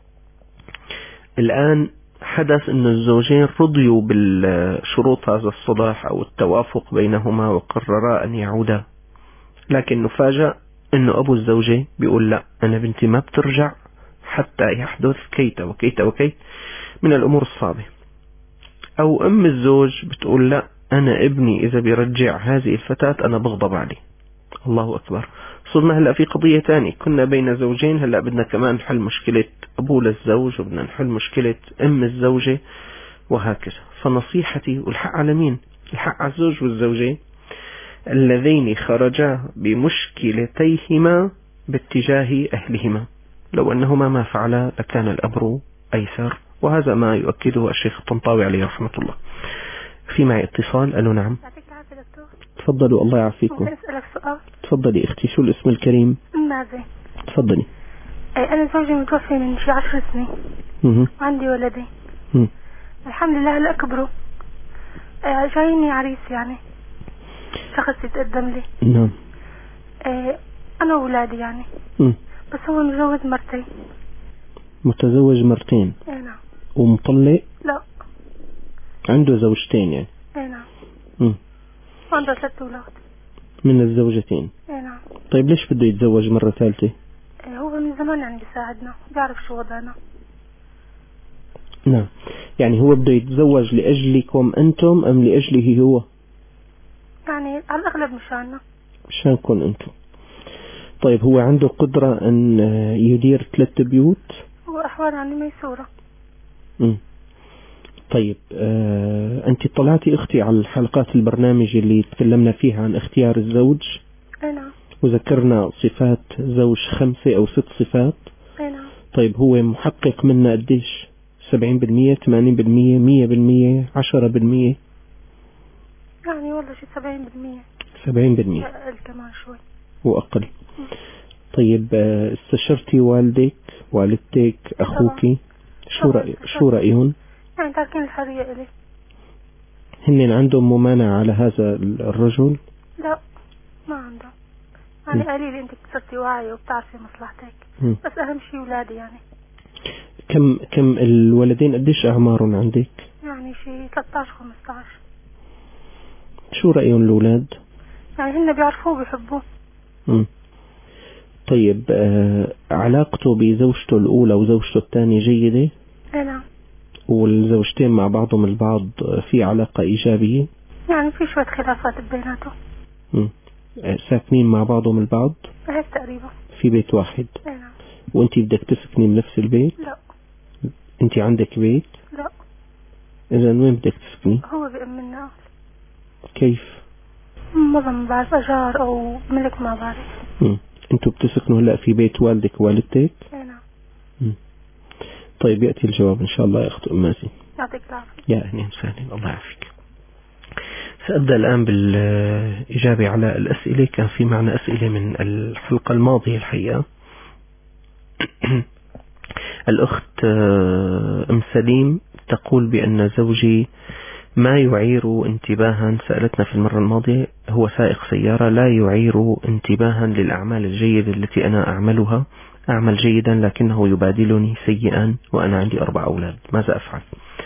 الآن حدث أن الزوجين رضيوا بالشروط هذا الصلاح أو التوافق بينهما وقررا أن يعودا، لكن نفاجأ أن أبو الزوجة بيقول لا، أنا بنتي ما بترجع حتى يحدث كيت وكيت وكيت من الأمور الصعبة. أو أم الزوج بتقول لا، أنا ابني إذا بيرجع هذه الفتاة أنا بغضب عليه. الله أكبر، صرنا هلأ في قضية تانية. كنا بين زوجين، هلأ بدنا كمان نحل مشكلة أبو للزوج وبدنا نحل مشكلة أم الزوجة وهكذا. فنصيحتي، والحق على مين؟ الحق على الزوج والزوجة اللذين خرجا بمشكلتيهما باتجاه أهلهما، لو أنهما ما فعلا لكان الأمر أيسر. وهذا ما يؤكده الشيخ الطنطاوي عليه رحمة الله. في معي اتصال. ألو نعم. تفضلوا. الله يعافيكم. ممكن أسألك سؤال؟ تفضلي اختي. شو الاسم الكريم؟ مازن. تفضلي. أنا زوجي متوفي من شي 10 سنين وعندي ولدين. الحمد لله هلا كبروا. جايني عريس يعني شخص يتقدم لي. نعم. أنا وولادي يعني. بس هو متزوج مرتين. متزوج مرتين؟ نعم. ومطلق؟ لا. عنده زوجتين يعني؟ نعم. عنده 3 أولاد من الزوجتين. نعم. طيب ليش بده يتزوج مرة ثالثة؟ هو من زمان يعني بيساعدنا، بيعرف شو وضعنا. نعم. يعني هو بده يتزوج لأجلكم أنتم أم لأجله هو؟ يعني على الأغلب مشاننا. مشانكم أنتم. طيب هو عنده قدرة أن يدير 3 بيوت؟ هو أحوال يعني ميسورة. طيب أنت طلعتي أختي على الحلقات البرنامج اللي تكلمنا فيها عن اختيار الزوج؟ نعم. وذكرنا صفات زوج 5 أو 6 صفات. نعم. طيب هو محقق منا قديش؟ 70%، 80%، 100%، 10%؟ يعني والله شي 70%. 70%. أقل كمان شوي. وأقل. طيب استشرتي والدتك، أخوك؟ شو رأيهم؟ يعني تاركين الحرية إلي. هن عندهم ممانعة على هذا الرجل؟ لا ما عندهم. يعني قليل أنت كسرتي واعية وبتعرفي مصلحتك. بس أهم شيء ولادي يعني. كم الولدين قديش أعمارهم عندك؟ يعني شيء 13-15. شو رأيهم الأولاد؟ يعني هن بيعرفوه بيحبوه. طيب علاقته بزوجته الأولى وزوجته الثانية جيدة؟ نعم. والزوجتين مع بعضهم البعض في علاقة إيجابية؟ يعني في شوية خلافات بيناتهم. ساكنين مع بعضهم البعض؟ هيك تقريبا. في بيت واحد؟ نعم. وانتي بدك تسكني بنفس البيت؟ لا. انتي عندك بيت؟ لا. إذا وين بدك تسكني؟ هو بيأمننا. كيف؟ والله ما بعرف، أجار أو ملك ما بعرف. انتوا بتسكنوا هلا في بيت والدك ووالدتك؟ نعم. طيب يأتي الجواب إن شاء الله يا أخت أم مازن. يعطيك العافية. يا أهلا وسهلا. الله يعافيك. سأبدأ الآن بالإجابة على الأسئلة. كان في معنا أسئلة من الحلقة الماضية الحقيقة. الأخت أم سليم تقول بأن زوجي ما يعير انتباها، سألتنا في المرة الماضية، هو سائق سيارة لا يعير انتباها للأعمال الجيدة التي أنا أعملها، أعمل جيدا لكنه يبادلني سيئا وأنا عندي 4 أولاد، ماذا أفعل؟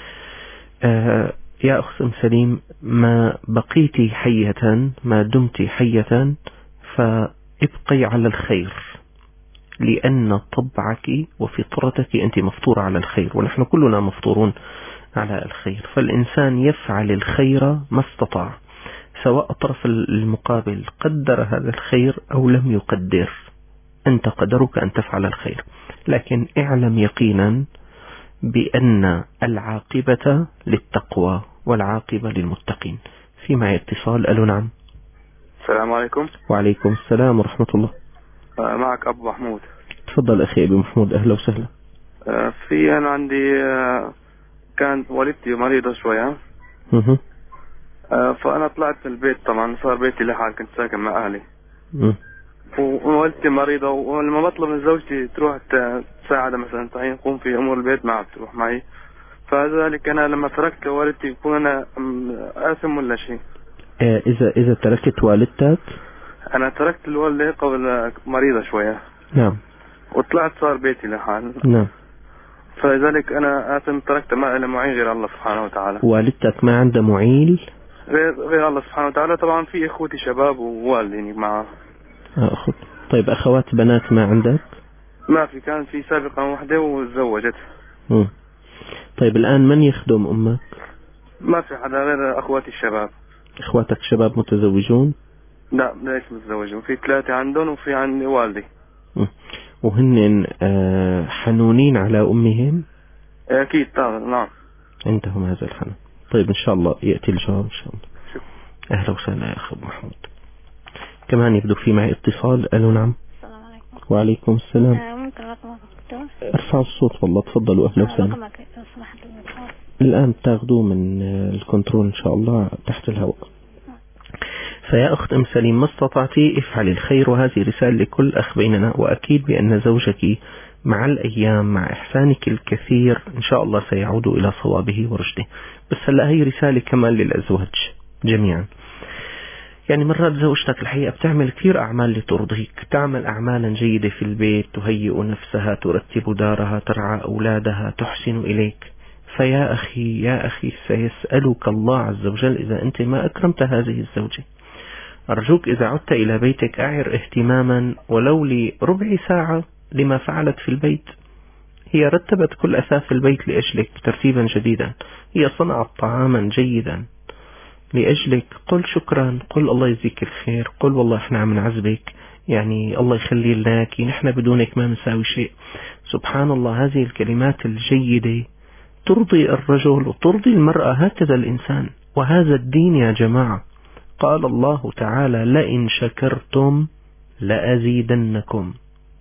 يا أخت أم سليم، ما بقيت حية، ما دمت حية، فابقي على الخير، لأن طبعك وفطرتك أنت مفطورة على الخير، ونحن كلنا مفطورون على الخير. فالإنسان يفعل الخير ما استطاع، سواء الطرف المقابل قدر هذا الخير أو لم يقدر، أنت قدرك أن تفعل الخير، لكن اعلم يقينا بأن العاقبة للتقوى والعاقبة للمتقين. في معي اتصال. ألو نعم. السلام عليكم. وعليكم السلام ورحمة الله. معك أبو محمود. تفضل أخي أبو محمود، أهلا وسهلا. في أنا عندي كانت والدتي مريضة شوية، فأنا طلعت من البيت، طبعا صار بيتي لحال، كنت ساكن مع أهلي، ووالدتي مريضة، ولما بطلب من زوجتي تروح تساعد مثلا تقوم في أمور البيت ما بتروح معي، فذلك أنا لما تركت والدتي بكون أنا آثم ولا شيء؟ إذا تركت والدتك؟ أنا تركت الوالدة قبل مريضة شوية. نعم. وطلعت صار بيتي لحال. نعم. فلذلك أنا آثم، تركت ما إلى معين غير الله سبحانه وتعالى. والدتك ما عنده معيل؟ غير الله سبحانه وتعالى. طبعا في إخوتي شباب ووالديني معه. أخذ. طيب أخوات بنات ما عندك؟ ما في، كان في سابقا واحدة وتزوجت. طيب الآن من يخدم أمك؟ ما في حدا غير أخواتي الشباب. إخواتك شباب متزوجون؟ لا ليش متزوجون، في 3 عندهم وفي عندي والدي. وهن حنونين على أمهم؟ أكيد طبعا. نعم عندهم هذا الحنون. طيب إن شاء الله يأتي الجواب إن شاء الله. أهلا وسهلا يا أخي محمود. كمان يبدو في معي اتصال. ألو نعم. السلام عليكم. وعليكم السلام. ممكن رقمك دكتور؟ ارفعوا الصوت والله، تفضلوا. أهلا وسهلا. رقمك لو سمحت. الآن تاخذوه من الكنترول إن شاء الله تحت الهواء. فيا أخت أم سليم، ما استطعتي افعلي الخير، وهذه رسالة لكل أخ بيننا، وأكيد بأن زوجك مع الأيام مع إحسانك الكثير إن شاء الله سيعود إلى صوابه ورشده. بس هلأ هي رسالة كمان للأزواج جميعا. يعني مرات زوجتك الحقيقة بتعمل كثير أعمال لترضيك، تعمل أعمالا جيدة في البيت، تهيئ نفسها، ترتب دارها، ترعى أولادها، تحسن إليك. فيا أخي يا أخي، سيسألك الله عز وجل إذا أنت ما أكرمت هذه الزوجة. أرجوك إذا عدت إلى بيتك أعر اهتماما ولو لربع ساعة لما فعلت في البيت. هي رتبت كل أثاث البيت لأجلك ترتيبا جديدا، هي صنعت طعاما جيدا لأجلك. قل شكرا، قل الله يجزيك الخير، قل والله احنا عم نعذبك، يعني الله يخلي لناك، نحن بدونك ما نساوي شيء. سبحان الله، هذه الكلمات الجيدة ترضي الرجل وترضي المرأة. هكذا الإنسان، وهذا الدين يا جماعة. قال الله تعالى: لئن شكرتم لأزيدنكم.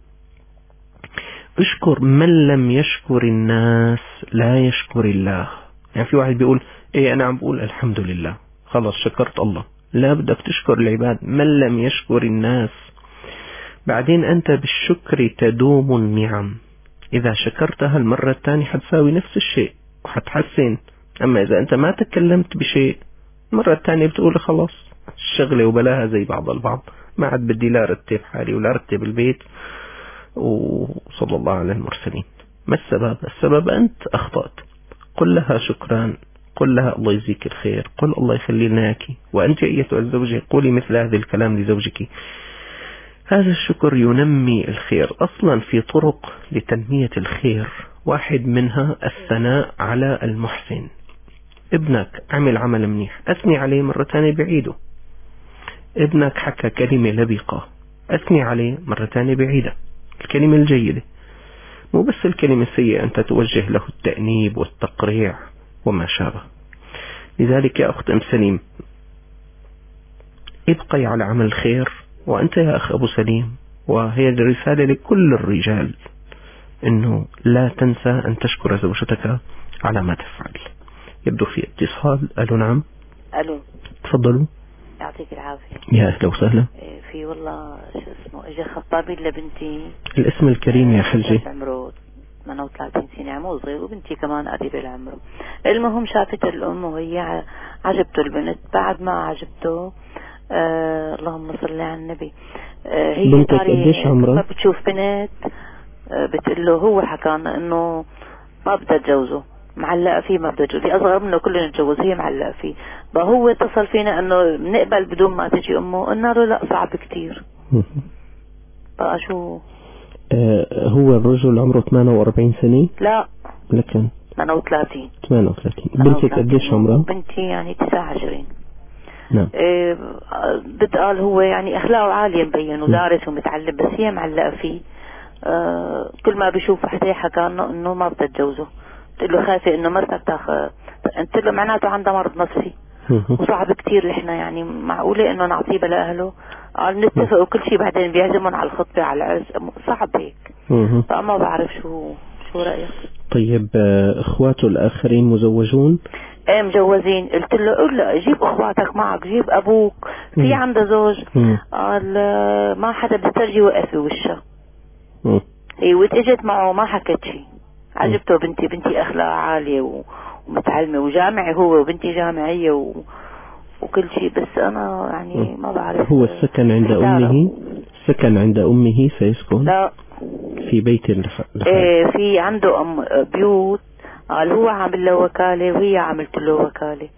اشكر، من لم يشكر الناس لا يشكر الله. يعني في واحد بيقول ايه انا عم بقول الحمد لله خلاص شكرت الله، لا، بدك تشكر العباد. من لم يشكر الناس. بعدين انت بالشكر تدوم النعم، اذا شكرتها المرة الثانية حتساوي نفس الشيء وحتحسن. اما اذا انت ما تكلمت بشيء، المرة الثانية بتقول خلاص الشغلة وبلاها زي بعض البعض، ما عاد بدي لا رتب حالي ولا رتب البيت، وصلى الله على المرسلين. ما السبب؟ السبب أنت أخطأت. قل لها شكرا، قل لها الله يجزيك الخير، قل الله يخلي لناك. وأنت أيتها الزوجة قولي مثل هذا الكلام لزوجك. هذا الشكر ينمي الخير. أصلا في طرق لتنمية الخير، واحد منها الثناء على المحسن. ابنك عمل عمل منيح، أثني عليه مرة ثانية بعيده. ابنك حكى كلمة لبقة، أثني عليه مرة ثانية بعيدة. الكلمة الجيدة، مو بس الكلمة السيئة أنت توجه له التأنيب والتقريع وما شابه. لذلك يا أخت أم سليم، ابقي على عمل الخير. وأنت يا أخ أبو سليم، وهي الرسالة لكل الرجال، أنه لا تنسى أن تشكر زوجتك على ما تفعل. يبدو في اتصال. ألو نعم. ألو. تفضلوا. يعطيك العافية. يا أهلا وسهلا. في والله شو اسمه اجى خطابين لبنتي. الاسم الكريم يا حجي. عمره 38 سنة، عمو صغير، وبنتي كمان قريبة العمر. المهم شافت الأم وهي عجبته البنت. بعد ما عجبته اللهم صل على النبي، هي بنتك قديش عمرها؟ ما بتشوف بنت بتقول له، هو حكانا انه ما بدها تجوزه، معلقة فيه، ما بدها تجوزه، أصغر منه كلنا نتجوز، هي معلقة فيه. فهو اتصل فينا انه بنقبل بدون ما تجي امه، قلنا له لا صعب كتير. بقى شو هو الرجل عمره 48 سنة؟ لا لكن 38. 38. بنتك قديش عمرها؟ بنتي يعني 29. نعم. بتقال هو يعني اخلاقه عالية مبين ودارس ومتعلم، بس هي معلقة فيه. كل ما بيشوف وحده حكى انه ما بدها تجوزه. قلت له خايفة انه مرتك تاخذ. قلت له معناته عنده مرض نفسي وصعب كتير. احنا يعني معقولة انه نعطيه بلا اهله؟ قال نتفق وكل شيء، بعدين بيعزمون على الخطبة على العرس، صعب هيك. فما بعرف شو رأيك. طيب اخواته الاخرين مزوجون؟ ايه مجوزين. قلت له قول له جيب اخواتك معك، جيب ابوك، في عنده زوج. قال ما حدا بيسترجي وقف بوشه. ايه واتجت معه ما حكت شيء. عجبته بنتي اخلاق عالية ومتعلمة وجامعي هو، وبنتي جامعية وكل شيء، بس انا يعني ما بعرف. هو السكن عند امه؟ سكن عند امه سيسكن؟ لا في بيت ايه في عنده بيوت. قال هو عامل له وكالة وهي عملت له وكالة.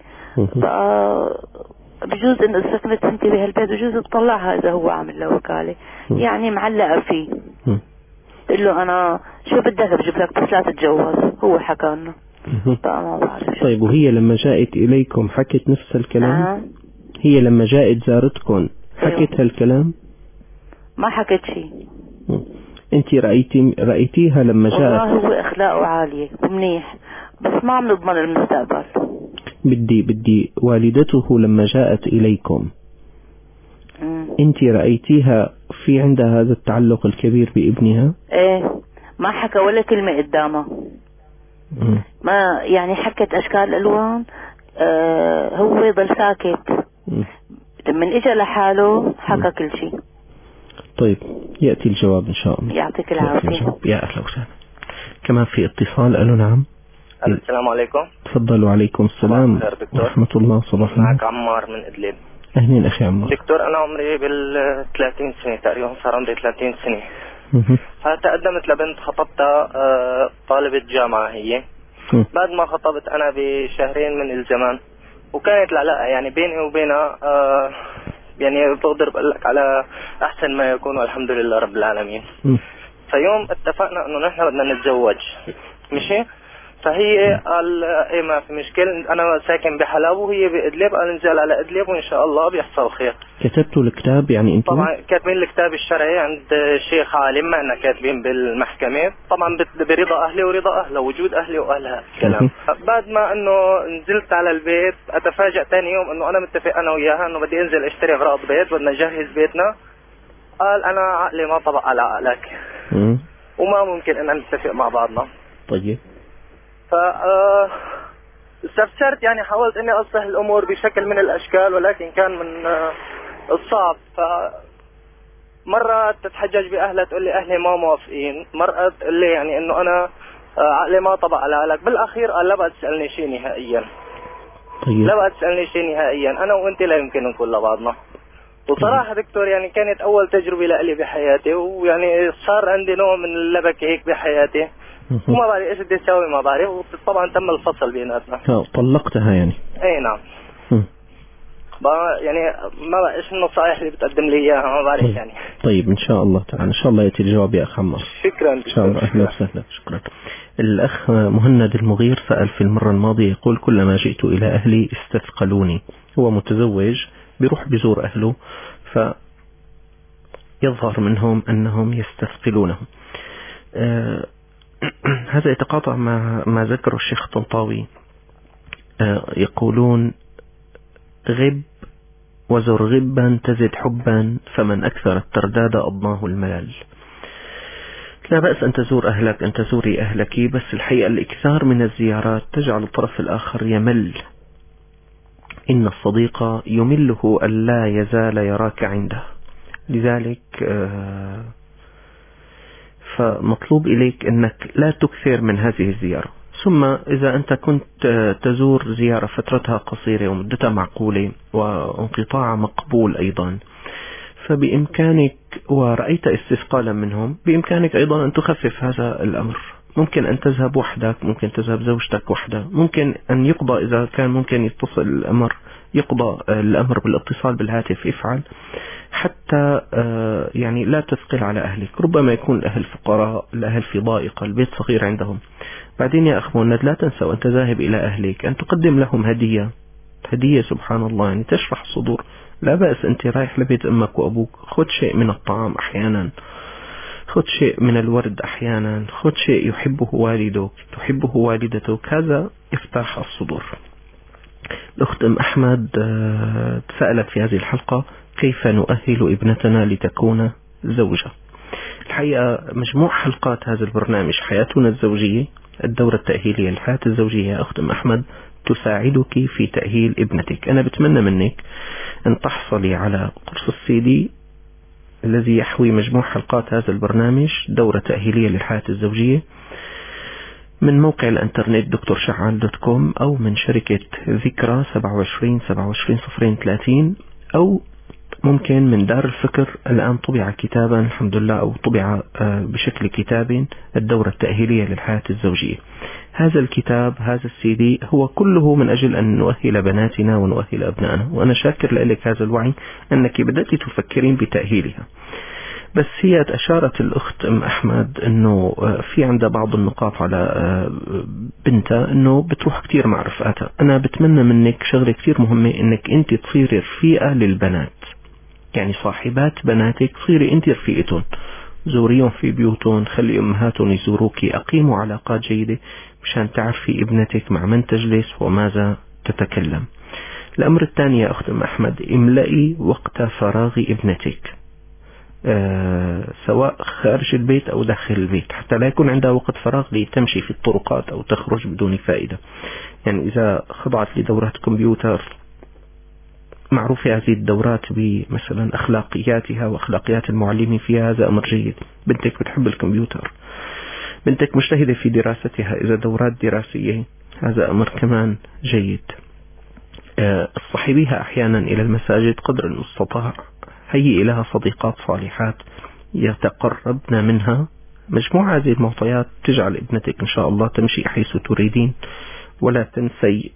بجوز انه سكنت انت بهالبيت، بجوز تطلعها اذا هو عامل له وكالة. يعني معلقة فيه. قل له انا شو بدك بجيب لك بس لا تتجوز، هو حكى لنا. ما بعرف. طيب وهي لما جاءت اليكم حكت نفس الكلام؟ هي لما جاءت زارتكم حكت هالكلام؟ ما حكت شيء. انت رأيتيها لما جاءت؟ والله هو اخلاقه عالية ومنيح، بس ما عم نضمن المستقبل. بدي والدته لما جاءت اليكم انت رأيتيها في عندها هذا التعلق الكبير بابنها؟ ايه ما حكى ولا كلمة قدامها. ما يعني حكت اشكال الوان. هو ضل ساكت. من اجى لحاله حكى كل شيء. طيب يأتي الجواب ان شاء الله. يعطيك العافية. يا اهلا وسهلا. كمان في اتصال. الو نعم. السلام عليكم. تفضلوا. عليكم السلام ورحمة الله. صباح الخير. معك عمار من ادلب. اهلين اخي عمار. دكتور انا عمري 30 سنة تقريبا، صار عمري 30 سنة. فتقدمت لبنت خطبتها، طالبة جامعة هي. بعد ما خطبت انا بشهرين من الزمان، وكانت العلاقة يعني بيني وبينها يعني بقدر بقول لك على احسن ما يكون، والحمد لله رب العالمين. فيوم اتفقنا انه نحن بدنا نتزوج، مشي. فهي قال ايه ما في مشكلة، انا ساكن بحلب وهي بإدلب، قال ننزل على إدلب وان شاء الله بيحصل خير. كتبتوا الكتاب يعني انتم؟ طبعا كاتبين الكتاب الشرعي عند الشيخ عالم، معنا كاتبين بالمحكمة، طبعا برضا اهلي ورضا اهلها، وجود اهلي واهلها الكلام. بعد ما انه نزلت على البيت، اتفاجأ ثاني يوم انه انا متفق انا وياها انه بدي انزل اشتري اغراض بيت، بدنا نجهز بيتنا. قال انا عقلي ما طبق على عقلك وما ممكن ان نتفق مع بعضنا. طيب استفسرت يعني، حاولت اني اصلح الامور بشكل من الاشكال، ولكن كان من الصعب. مرة تتحجج باهلها تقول لي اهلي ما موافقين، مرة تقول لي يعني انه انا عقلي ما طبق على عقلك. بالاخير قال لا بقى تسألني شيء نهائيا. طيب لا بقى تسألني شيء نهائيا، انا وانت لا يمكن نكون لبعضنا. وصراحة دكتور يعني كانت اول تجربة لي بحياتي، ويعني صار عندي نوع من اللبكة هيك بحياتي، وما بعرف ايش بدي اسوي، ما بعرف. وطبعا تم الفصل بيناتنا. طلقتها يعني؟ اي نعم. يعني ما بعرف ايش النصائح اللي بتقدم لي اياها، ما بعرف يعني. طيب ان شاء الله تعالى، ان شاء الله يأتي الجواب يا اخ عمار. شكرا. ان شاء الله. اهلا وسهلا. شكرا. الاخ مهند المغير سأل في المرة الماضية، يقول كلما جئت الى اهلي استثقلوني. هو متزوج، بيروح بيزور اهله، فيظهر منهم انهم يستثقلونه. هذا يتقاطع مع ما ذكره الشيخ طنطاوي. يقولون غب وزر غبا تزد حبا، فمن أكثر الترداد أضناه الملل. لا بأس أن تزور أهلك، أن تزوري أهلك، بس الحقيقة الإكثار من الزيارات تجعل الطرف الآخر يمل. إن الصديق يمله ألا يزال يراك عنده. لذلك فمطلوب إليك أنك لا تكثر من هذه الزيارة. ثم إذا أنت كنت تزور زيارة فترتها قصيرة ومدتها معقولة وانقطاع مقبول أيضا، فبإمكانك ورأيت استثقالا منهم بإمكانك أيضا أن تخفف هذا الأمر. ممكن أن تذهب وحدك، ممكن تذهب زوجتك وحدها، ممكن أن يقضى إذا كان ممكن يتصل الأمر يقضى الأمر بالاتصال بالهاتف افعل، حتى يعني لا تثقل على أهلك. ربما يكون الأهل فقراء، الأهل في ضائقة، البيت صغير عندهم. بعدين يا أخ مهند لا تنسى وأنت ذاهب إلى أهلك أن تقدم لهم هدية سبحان الله يعني تشرح الصدور. لا بأس أنت رايح لبيت أمك وأبوك، خذ شيء من الطعام أحيانا، خذ شيء من الورد أحيانا، خذ شيء يحبه والدك تحبه والدتك، هذا إفتاح الصدور. الأخت أم أحمد سألت في هذه الحلقة كيف نؤهل ابنتنا لتكون زوجة. الحقيقة مجموع حلقات هذا البرنامج حياتنا الزوجية، الدورة التأهيلية للحياة الزوجية يا أخت أم أحمد تساعدك في تأهيل ابنتك. أنا بتمنى منك أن تحصلي على قرص السيدي الذي يحوي مجموع حلقات هذا البرنامج دورة تأهيلية للحياة الزوجية من موقع الانترنت drshaccal.com أو من شركة ذكرى 27 أو ممكن من دار الفكر. الآن طبع كتابا الحمد لله، أو طبع بشكل كتاب الدورة التأهيلية للحياة الزوجية. هذا الكتاب هذا السيدي هو كله من أجل أن نؤهل بناتنا ونؤهل أبنائنا، وأنا شاكر لك هذا الوعي أنك بدأت تفكرين بتأهيلها. بس هي أشارت الأخت أم أحمد أنه في عندها بعض النقاط على بنتها أنه بتروح كتير مع رفقاتها. أنا بتمنى منك شغلة كتير مهمة، أنك أنت تصيري رفيقة للبنات، يعني صاحبات بناتك صيري أنت رفيقتهم، زوريهم في بيوتهم، خلي أمهاتهم يزوروك، أقيموا علاقات جيدة مشان تعرفي ابنتك مع من تجلس وماذا تتكلم. الأمر الثاني يا أخت أم أحمد، املئي وقت فراغ ابنتك سواء خارج البيت أو داخل البيت، حتى لا يكون عندها وقت فراغ لتمشي في الطرقات أو تخرج بدون فائدة. يعني إذا خضعت لدورات كمبيوتر معروفة هذه الدورات بمثلا أخلاقياتها وأخلاقيات المعلمين فيها، هذا أمر جيد. بنتك بتحب الكمبيوتر، بنتك مجتهدة في دراستها، إذا دورات دراسية هذا أمر كمان جيد. اصطحبيها أحيانا إلى المساجد قدر المستطاع، هيئي لها صديقات صالحات يتقربن منها. مجموعة هذه المعطيات تجعل ابنتك إن شاء الله تمشي حيث تريدين، ولا تنسي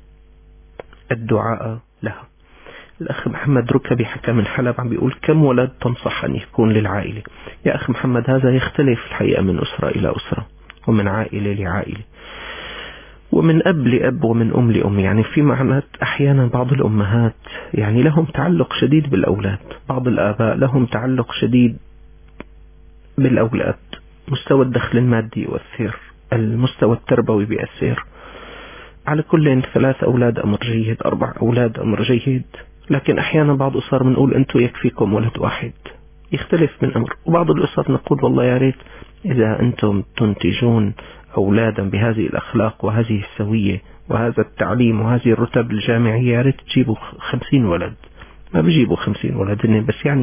الدعاء لها. الأخ محمد ركبي حكى من حلب عم بيقول كم ولد تنصح أن يكون للعائلة؟ يا أخ محمد هذا يختلف الحقيقة من أسرة إلى أسرة، ومن عائلة لعائلة، ومن أب لأب، ومن أم لأم. يعني في معنات أحيانا بعض الأمهات يعني لهم تعلق شديد بالأولاد، بعض الآباء لهم تعلق شديد بالأولاد. مستوى الدخل المادي يؤثر، المستوى التربوي بيأثر. على كل 3 أولاد أمر جيد، 4 أولاد أمر جيد، لكن أحيانا بعض الأسر بنقول أنتم يكفيكم ولد واحد، يختلف من أمر. وبعض الأسر نقول والله يا ريت إذا أنتم تنتجون أولادا بهذه الأخلاق وهذه السوية وهذا التعليم وهذه الرتب الجامعية يا ريت تجيبوا 50 ولد. ما بيجيبوا 50 ولد بس يعني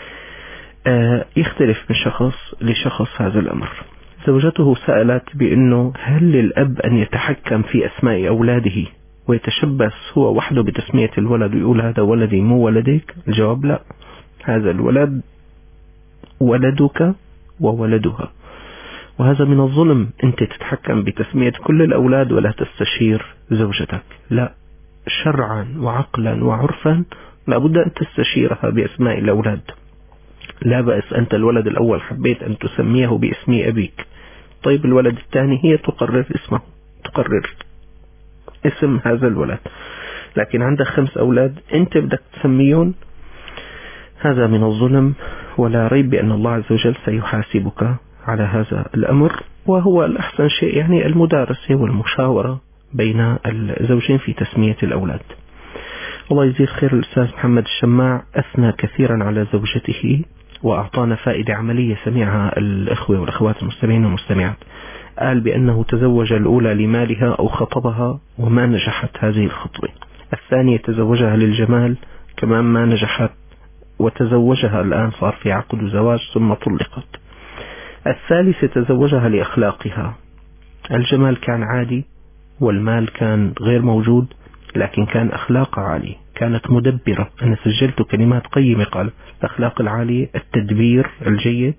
يختلف من شخص لشخص هذا الأمر. زوجته سألت بأنه هل للأب أن يتحكم في أسماء أولاده ويتشبث هو وحده بتسمية الولد ويقول هذا ولدي مو ولدك؟ الجواب لا، هذا الولد ولدك وولدها، وهذا من الظلم. أنت تتحكم بتسمية كل الأولاد ولا تستشير زوجتك، لا، شرعا وعقلا وعرفا لابد أن تستشيرها بأسماء الأولاد. لا بأس أنت الولد الأول حبيت أن تسميه باسم أبيك، طيب الولد الثاني هي تقرر اسمه، تقرر اسم هذا الولد، لكن عندك 5 أولاد أنت بدك تسميون، هذا من الظلم. ولا ريب بأن الله عز وجل سيحاسبك على هذا الأمر. وهو الأحسن شيء يعني المدارسة والمشاورة بين الزوجين في تسمية الأولاد. الله يجزيه خير الأستاذ محمد الشماع أثنى كثيرا على زوجته وأعطانا فائدة عملية سمعها الأخوة والأخوات المستمعين والمستمعات. قال بأنه تزوج الأولى لمالها أو خطبها وما نجحت هذه الخطبة. الثانية تزوجها للجمال كمان ما نجحت، وتزوجها الآن صار في عقد وزواج ثم طلقت. الثالثة تزوجها لأخلاقها، الجمال كان عادي والمال كان غير موجود، لكن كان أخلاقها عالية، كانت مدبرة. أنا سجلت كلمات قيمة، قال الأخلاق العالية، التدبير الجيد،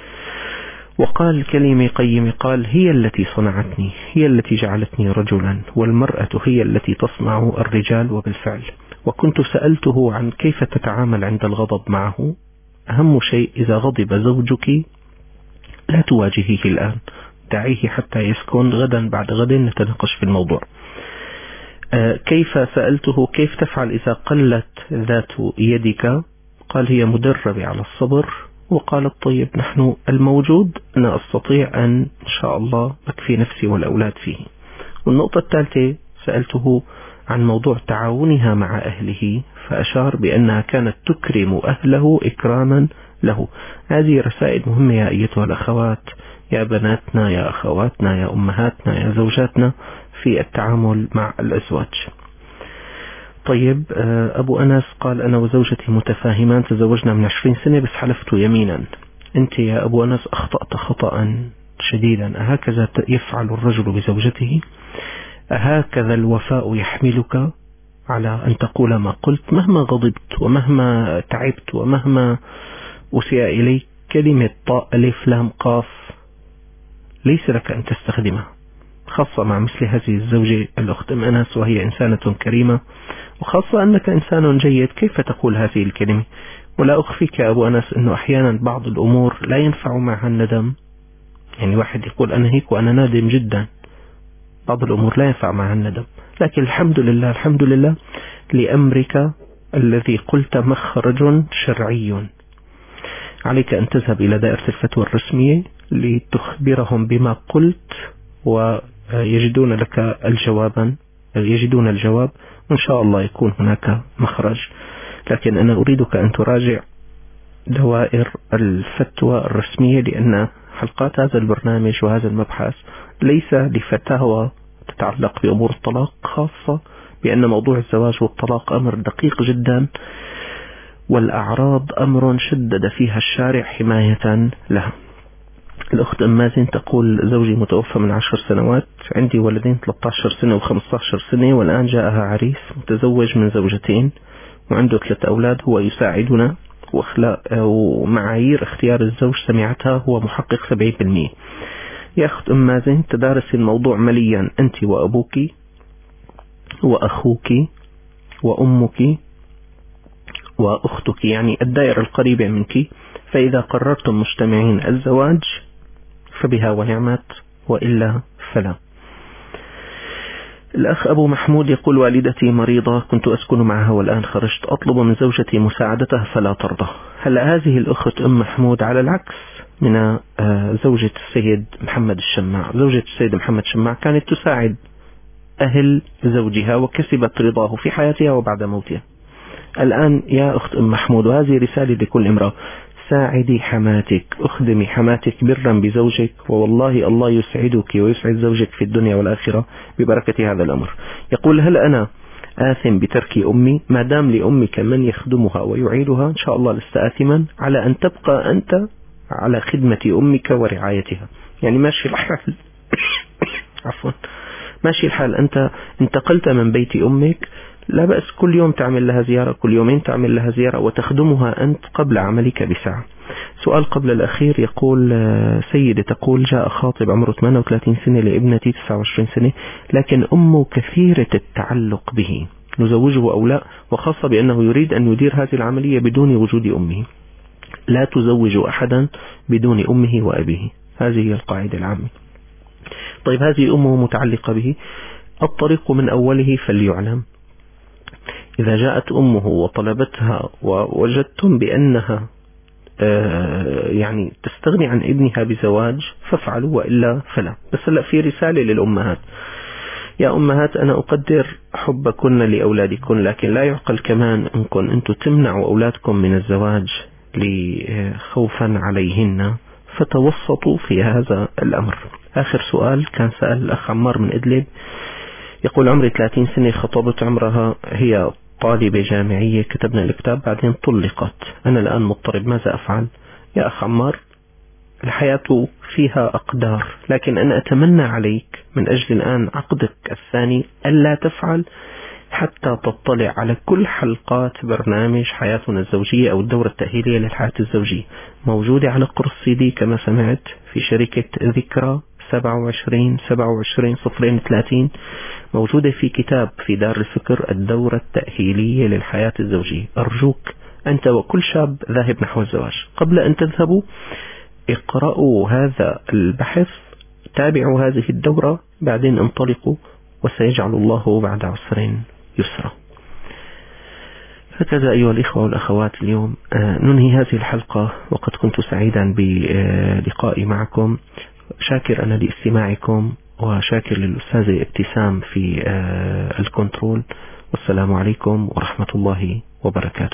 وقال كلمة قيمة، قال هي التي صنعتني، هي التي جعلتني رجلا، والمرأة هي التي تصنع الرجال. وبالفعل وكنت سألته عن كيف تتعامل عند الغضب معه. أهم شيء إذا غضب زوجك لا تواجهيه الآن، دعيه حتى يسكن، غدا بعد غد نتناقش في الموضوع. كيف سألته كيف تفعل إذا قلت ذات يدك؟ قال هي مدربة على الصبر. وقال طيب نحن الموجود أنا أستطيع أن شاء الله أكفي نفسي والأولاد فيه. والنقطة الثالثة سألته عن موضوع تعاونها مع أهله، فأشار بأنها كانت تكرم أهله إكراما له. هذه رسائل مهمة يا أيتها الأخوات، يا بناتنا، يا أخواتنا، يا أمهاتنا، يا زوجاتنا، في التعامل مع الأزواج. طيب أبو أنس قال أنا وزوجتي متفاهمان، تزوجنا من 20 سنة بس حلفت يمينا. أنت يا أبو أنس أخطأت خطأ شديدا. أهكذا يفعل الرجل بزوجته؟ أهكذا الوفاء يحملك على أن تقول ما قلت مهما غضبت ومهما تعبت ومهما أسيء إليك؟ كلمة طاء ألف لام قاف ليس لك أن تستخدمها، خاصة مع مثل هذه الزوجة الأخت أم أنس، وهي إنسانة كريمة، وخاصة أنك إنسان جيد. كيف تقول هذه الكلمة؟ ولا أخفيك يا أبو أنس أنه أحيانا بعض الأمور لا ينفع معها الندم. يعني واحد يقول أنا هيك وأنا نادم جدا، بعض الأمور لا ينفع معها الندم، لكن الحمد لله الحمد لله لأمرك الذي قلت مخرج شرعي. عليك أن تذهب إلى دائرة الفتوى الرسمية لتخبرهم بما قلت، ويجدون لك يجدون الجواب، وإن شاء الله يكون هناك مخرج. لكن أنا أريدك أن تراجع دوائر الفتوى الرسمية، لأن حلقات هذا البرنامج وهذا المبحث ليس لفتاوى تتعلق بأمور الطلاق، خاصة بأن موضوع الزواج والطلاق أمر دقيق جدا، والأعراض أمر شدد فيها الشارع حماية لها. الأخت أم مازن تقول زوجي متوفى من 10 سنوات، عندي ولدين 13 سنة و15 سنة، والآن جاءها عريس متزوج من زوجتين وعنده 3 أولاد، هو يساعدنا، ومعايير اختيار الزوج سمعتها هو محقق 70%. يا أخت أم مازن تدارس الموضوع مليا أنت وأبوك وأخوك وأمك وأختك، يعني الدائرة القريبة منك، فإذا قررتم مجتمعين الزواج فبها ونعمت، وإلا فلا. الأخ أبو محمود يقول والدتي مريضة، كنت أسكن معها والآن خرجت، أطلب من زوجتي مساعدتها فلا ترضى. هلا هذه الأخت أم محمود على العكس من زوجة السيد محمد الشماع. زوجة السيد محمد الشماع كانت تساعد أهل زوجها وكسبت رضاه في حياتها وبعد موتها. الآن يا أخت أم محمود، وهذه رسالة لكل امرأة، ساعدي حماتك، أخدمي حماتك برا بزوجك، ووالله الله يسعدك ويسعد زوجك في الدنيا والآخرة ببركة هذا الأمر. يقول هل أنا آثم بترك أمي؟ ما دام لأمك من يخدمها ويعيدها إن شاء الله لست آثما على أن تبقى أنت على خدمة أمك ورعايتها. يعني ماشي الحال عفوا ماشي الحال، أنت انتقلت من بيت أمك، لا بأس كل يوم تعمل لها زيارة، كل يومين تعمل لها زيارة، وتخدمها أنت قبل عملك بساعة. سؤال قبل الأخير، يقول سيدة تقول جاء خاطب عمره 38 سنة لابنتي 29 سنة، لكن أمه كثيرة التعلق به، نزوجه أو لا، وخاصة بأنه يريد أن يدير هذه العملية بدون وجود أمه. لا تزوج أحدا بدون أمه وأبيه، هذه هي القاعدة العامة. طيب هذه أمه متعلقة به، الطريق من أوله فليعلم. إذا جاءت أمه وطلبتها ووجدتم بأنها يعني تستغني عن ابنها بزواج فافعلوا، وإلا فلا. بس هلا في رسالة للأمهات، يا أمهات أنا أقدر حبكن لأولادكن، لكن لا يعقل كمان أنكم أنتم تمنعوا أولادكم من الزواج خوفا عليهن، فتوسطوا في هذا الأمر. آخر سؤال كان سأل الأخ عمار من إدلب، يقول عمري 30 سنة، خطبت عمرها، هي طالبة جامعية، كتبنا الكتاب بعدين طلقت. أنا الآن مضطرب، ماذا أفعل؟ يا أخ عمار، الحياة فيها أقدار، لكن أنا أتمنى عليك من أجل الآن عقدك الثاني ألا تفعل حتى تطلع على كل حلقات برنامج حياتنا الزوجية أو الدورة التأهيلية للحياة الزوجية، موجودة على قرص CD كما سمعت في شركة ذكرى 27/27/030، موجودة في كتاب في دار الفكر الدورة التأهيلية للحياة الزوجية. أرجوك أنت وكل شاب ذاهب نحو الزواج، قبل أن تذهبوا اقرأوا هذا البحث، تابعوا هذه الدورة، بعدين انطلقوا، وسيجعل الله بعد عسر يسرا. هكذا أيها الإخوة والأخوات، اليوم ننهي هذه الحلقة، وقد كنت سعيدا بلقائي معكم. شاكر أنا لاستماعكم، وشاكر للأستاذة ابتسام في الكنترول، والسلام عليكم ورحمة الله وبركاته.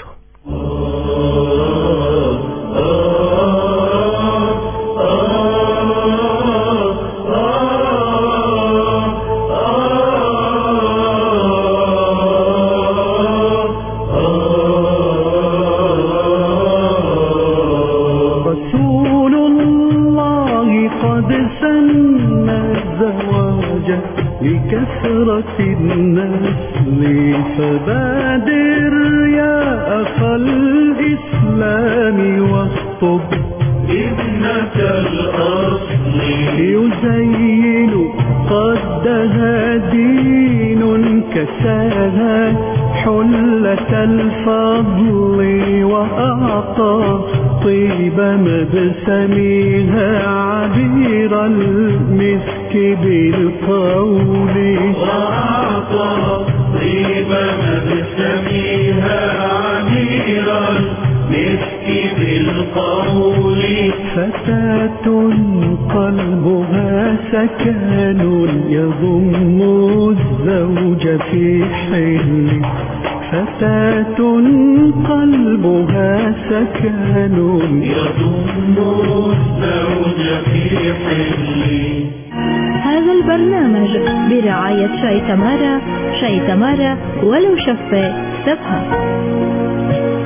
لكثرة النسل فبادر يا أخ الإسلام واخطب ابنك الأصل، يزين قدها دين كساها حلة الفضل، وأعطى طيب مبسمها عبير المسك بالقول، وأعطى طيب مبسمها عبير المسك بالقول. فتاة قلبها سكن يضم الزوج في حل، فتاة قلبها سكن يضم الزوج في حل. هذا البرنامج برعاية شاي تمارا، شاي تمارا ولو شفة تفهم.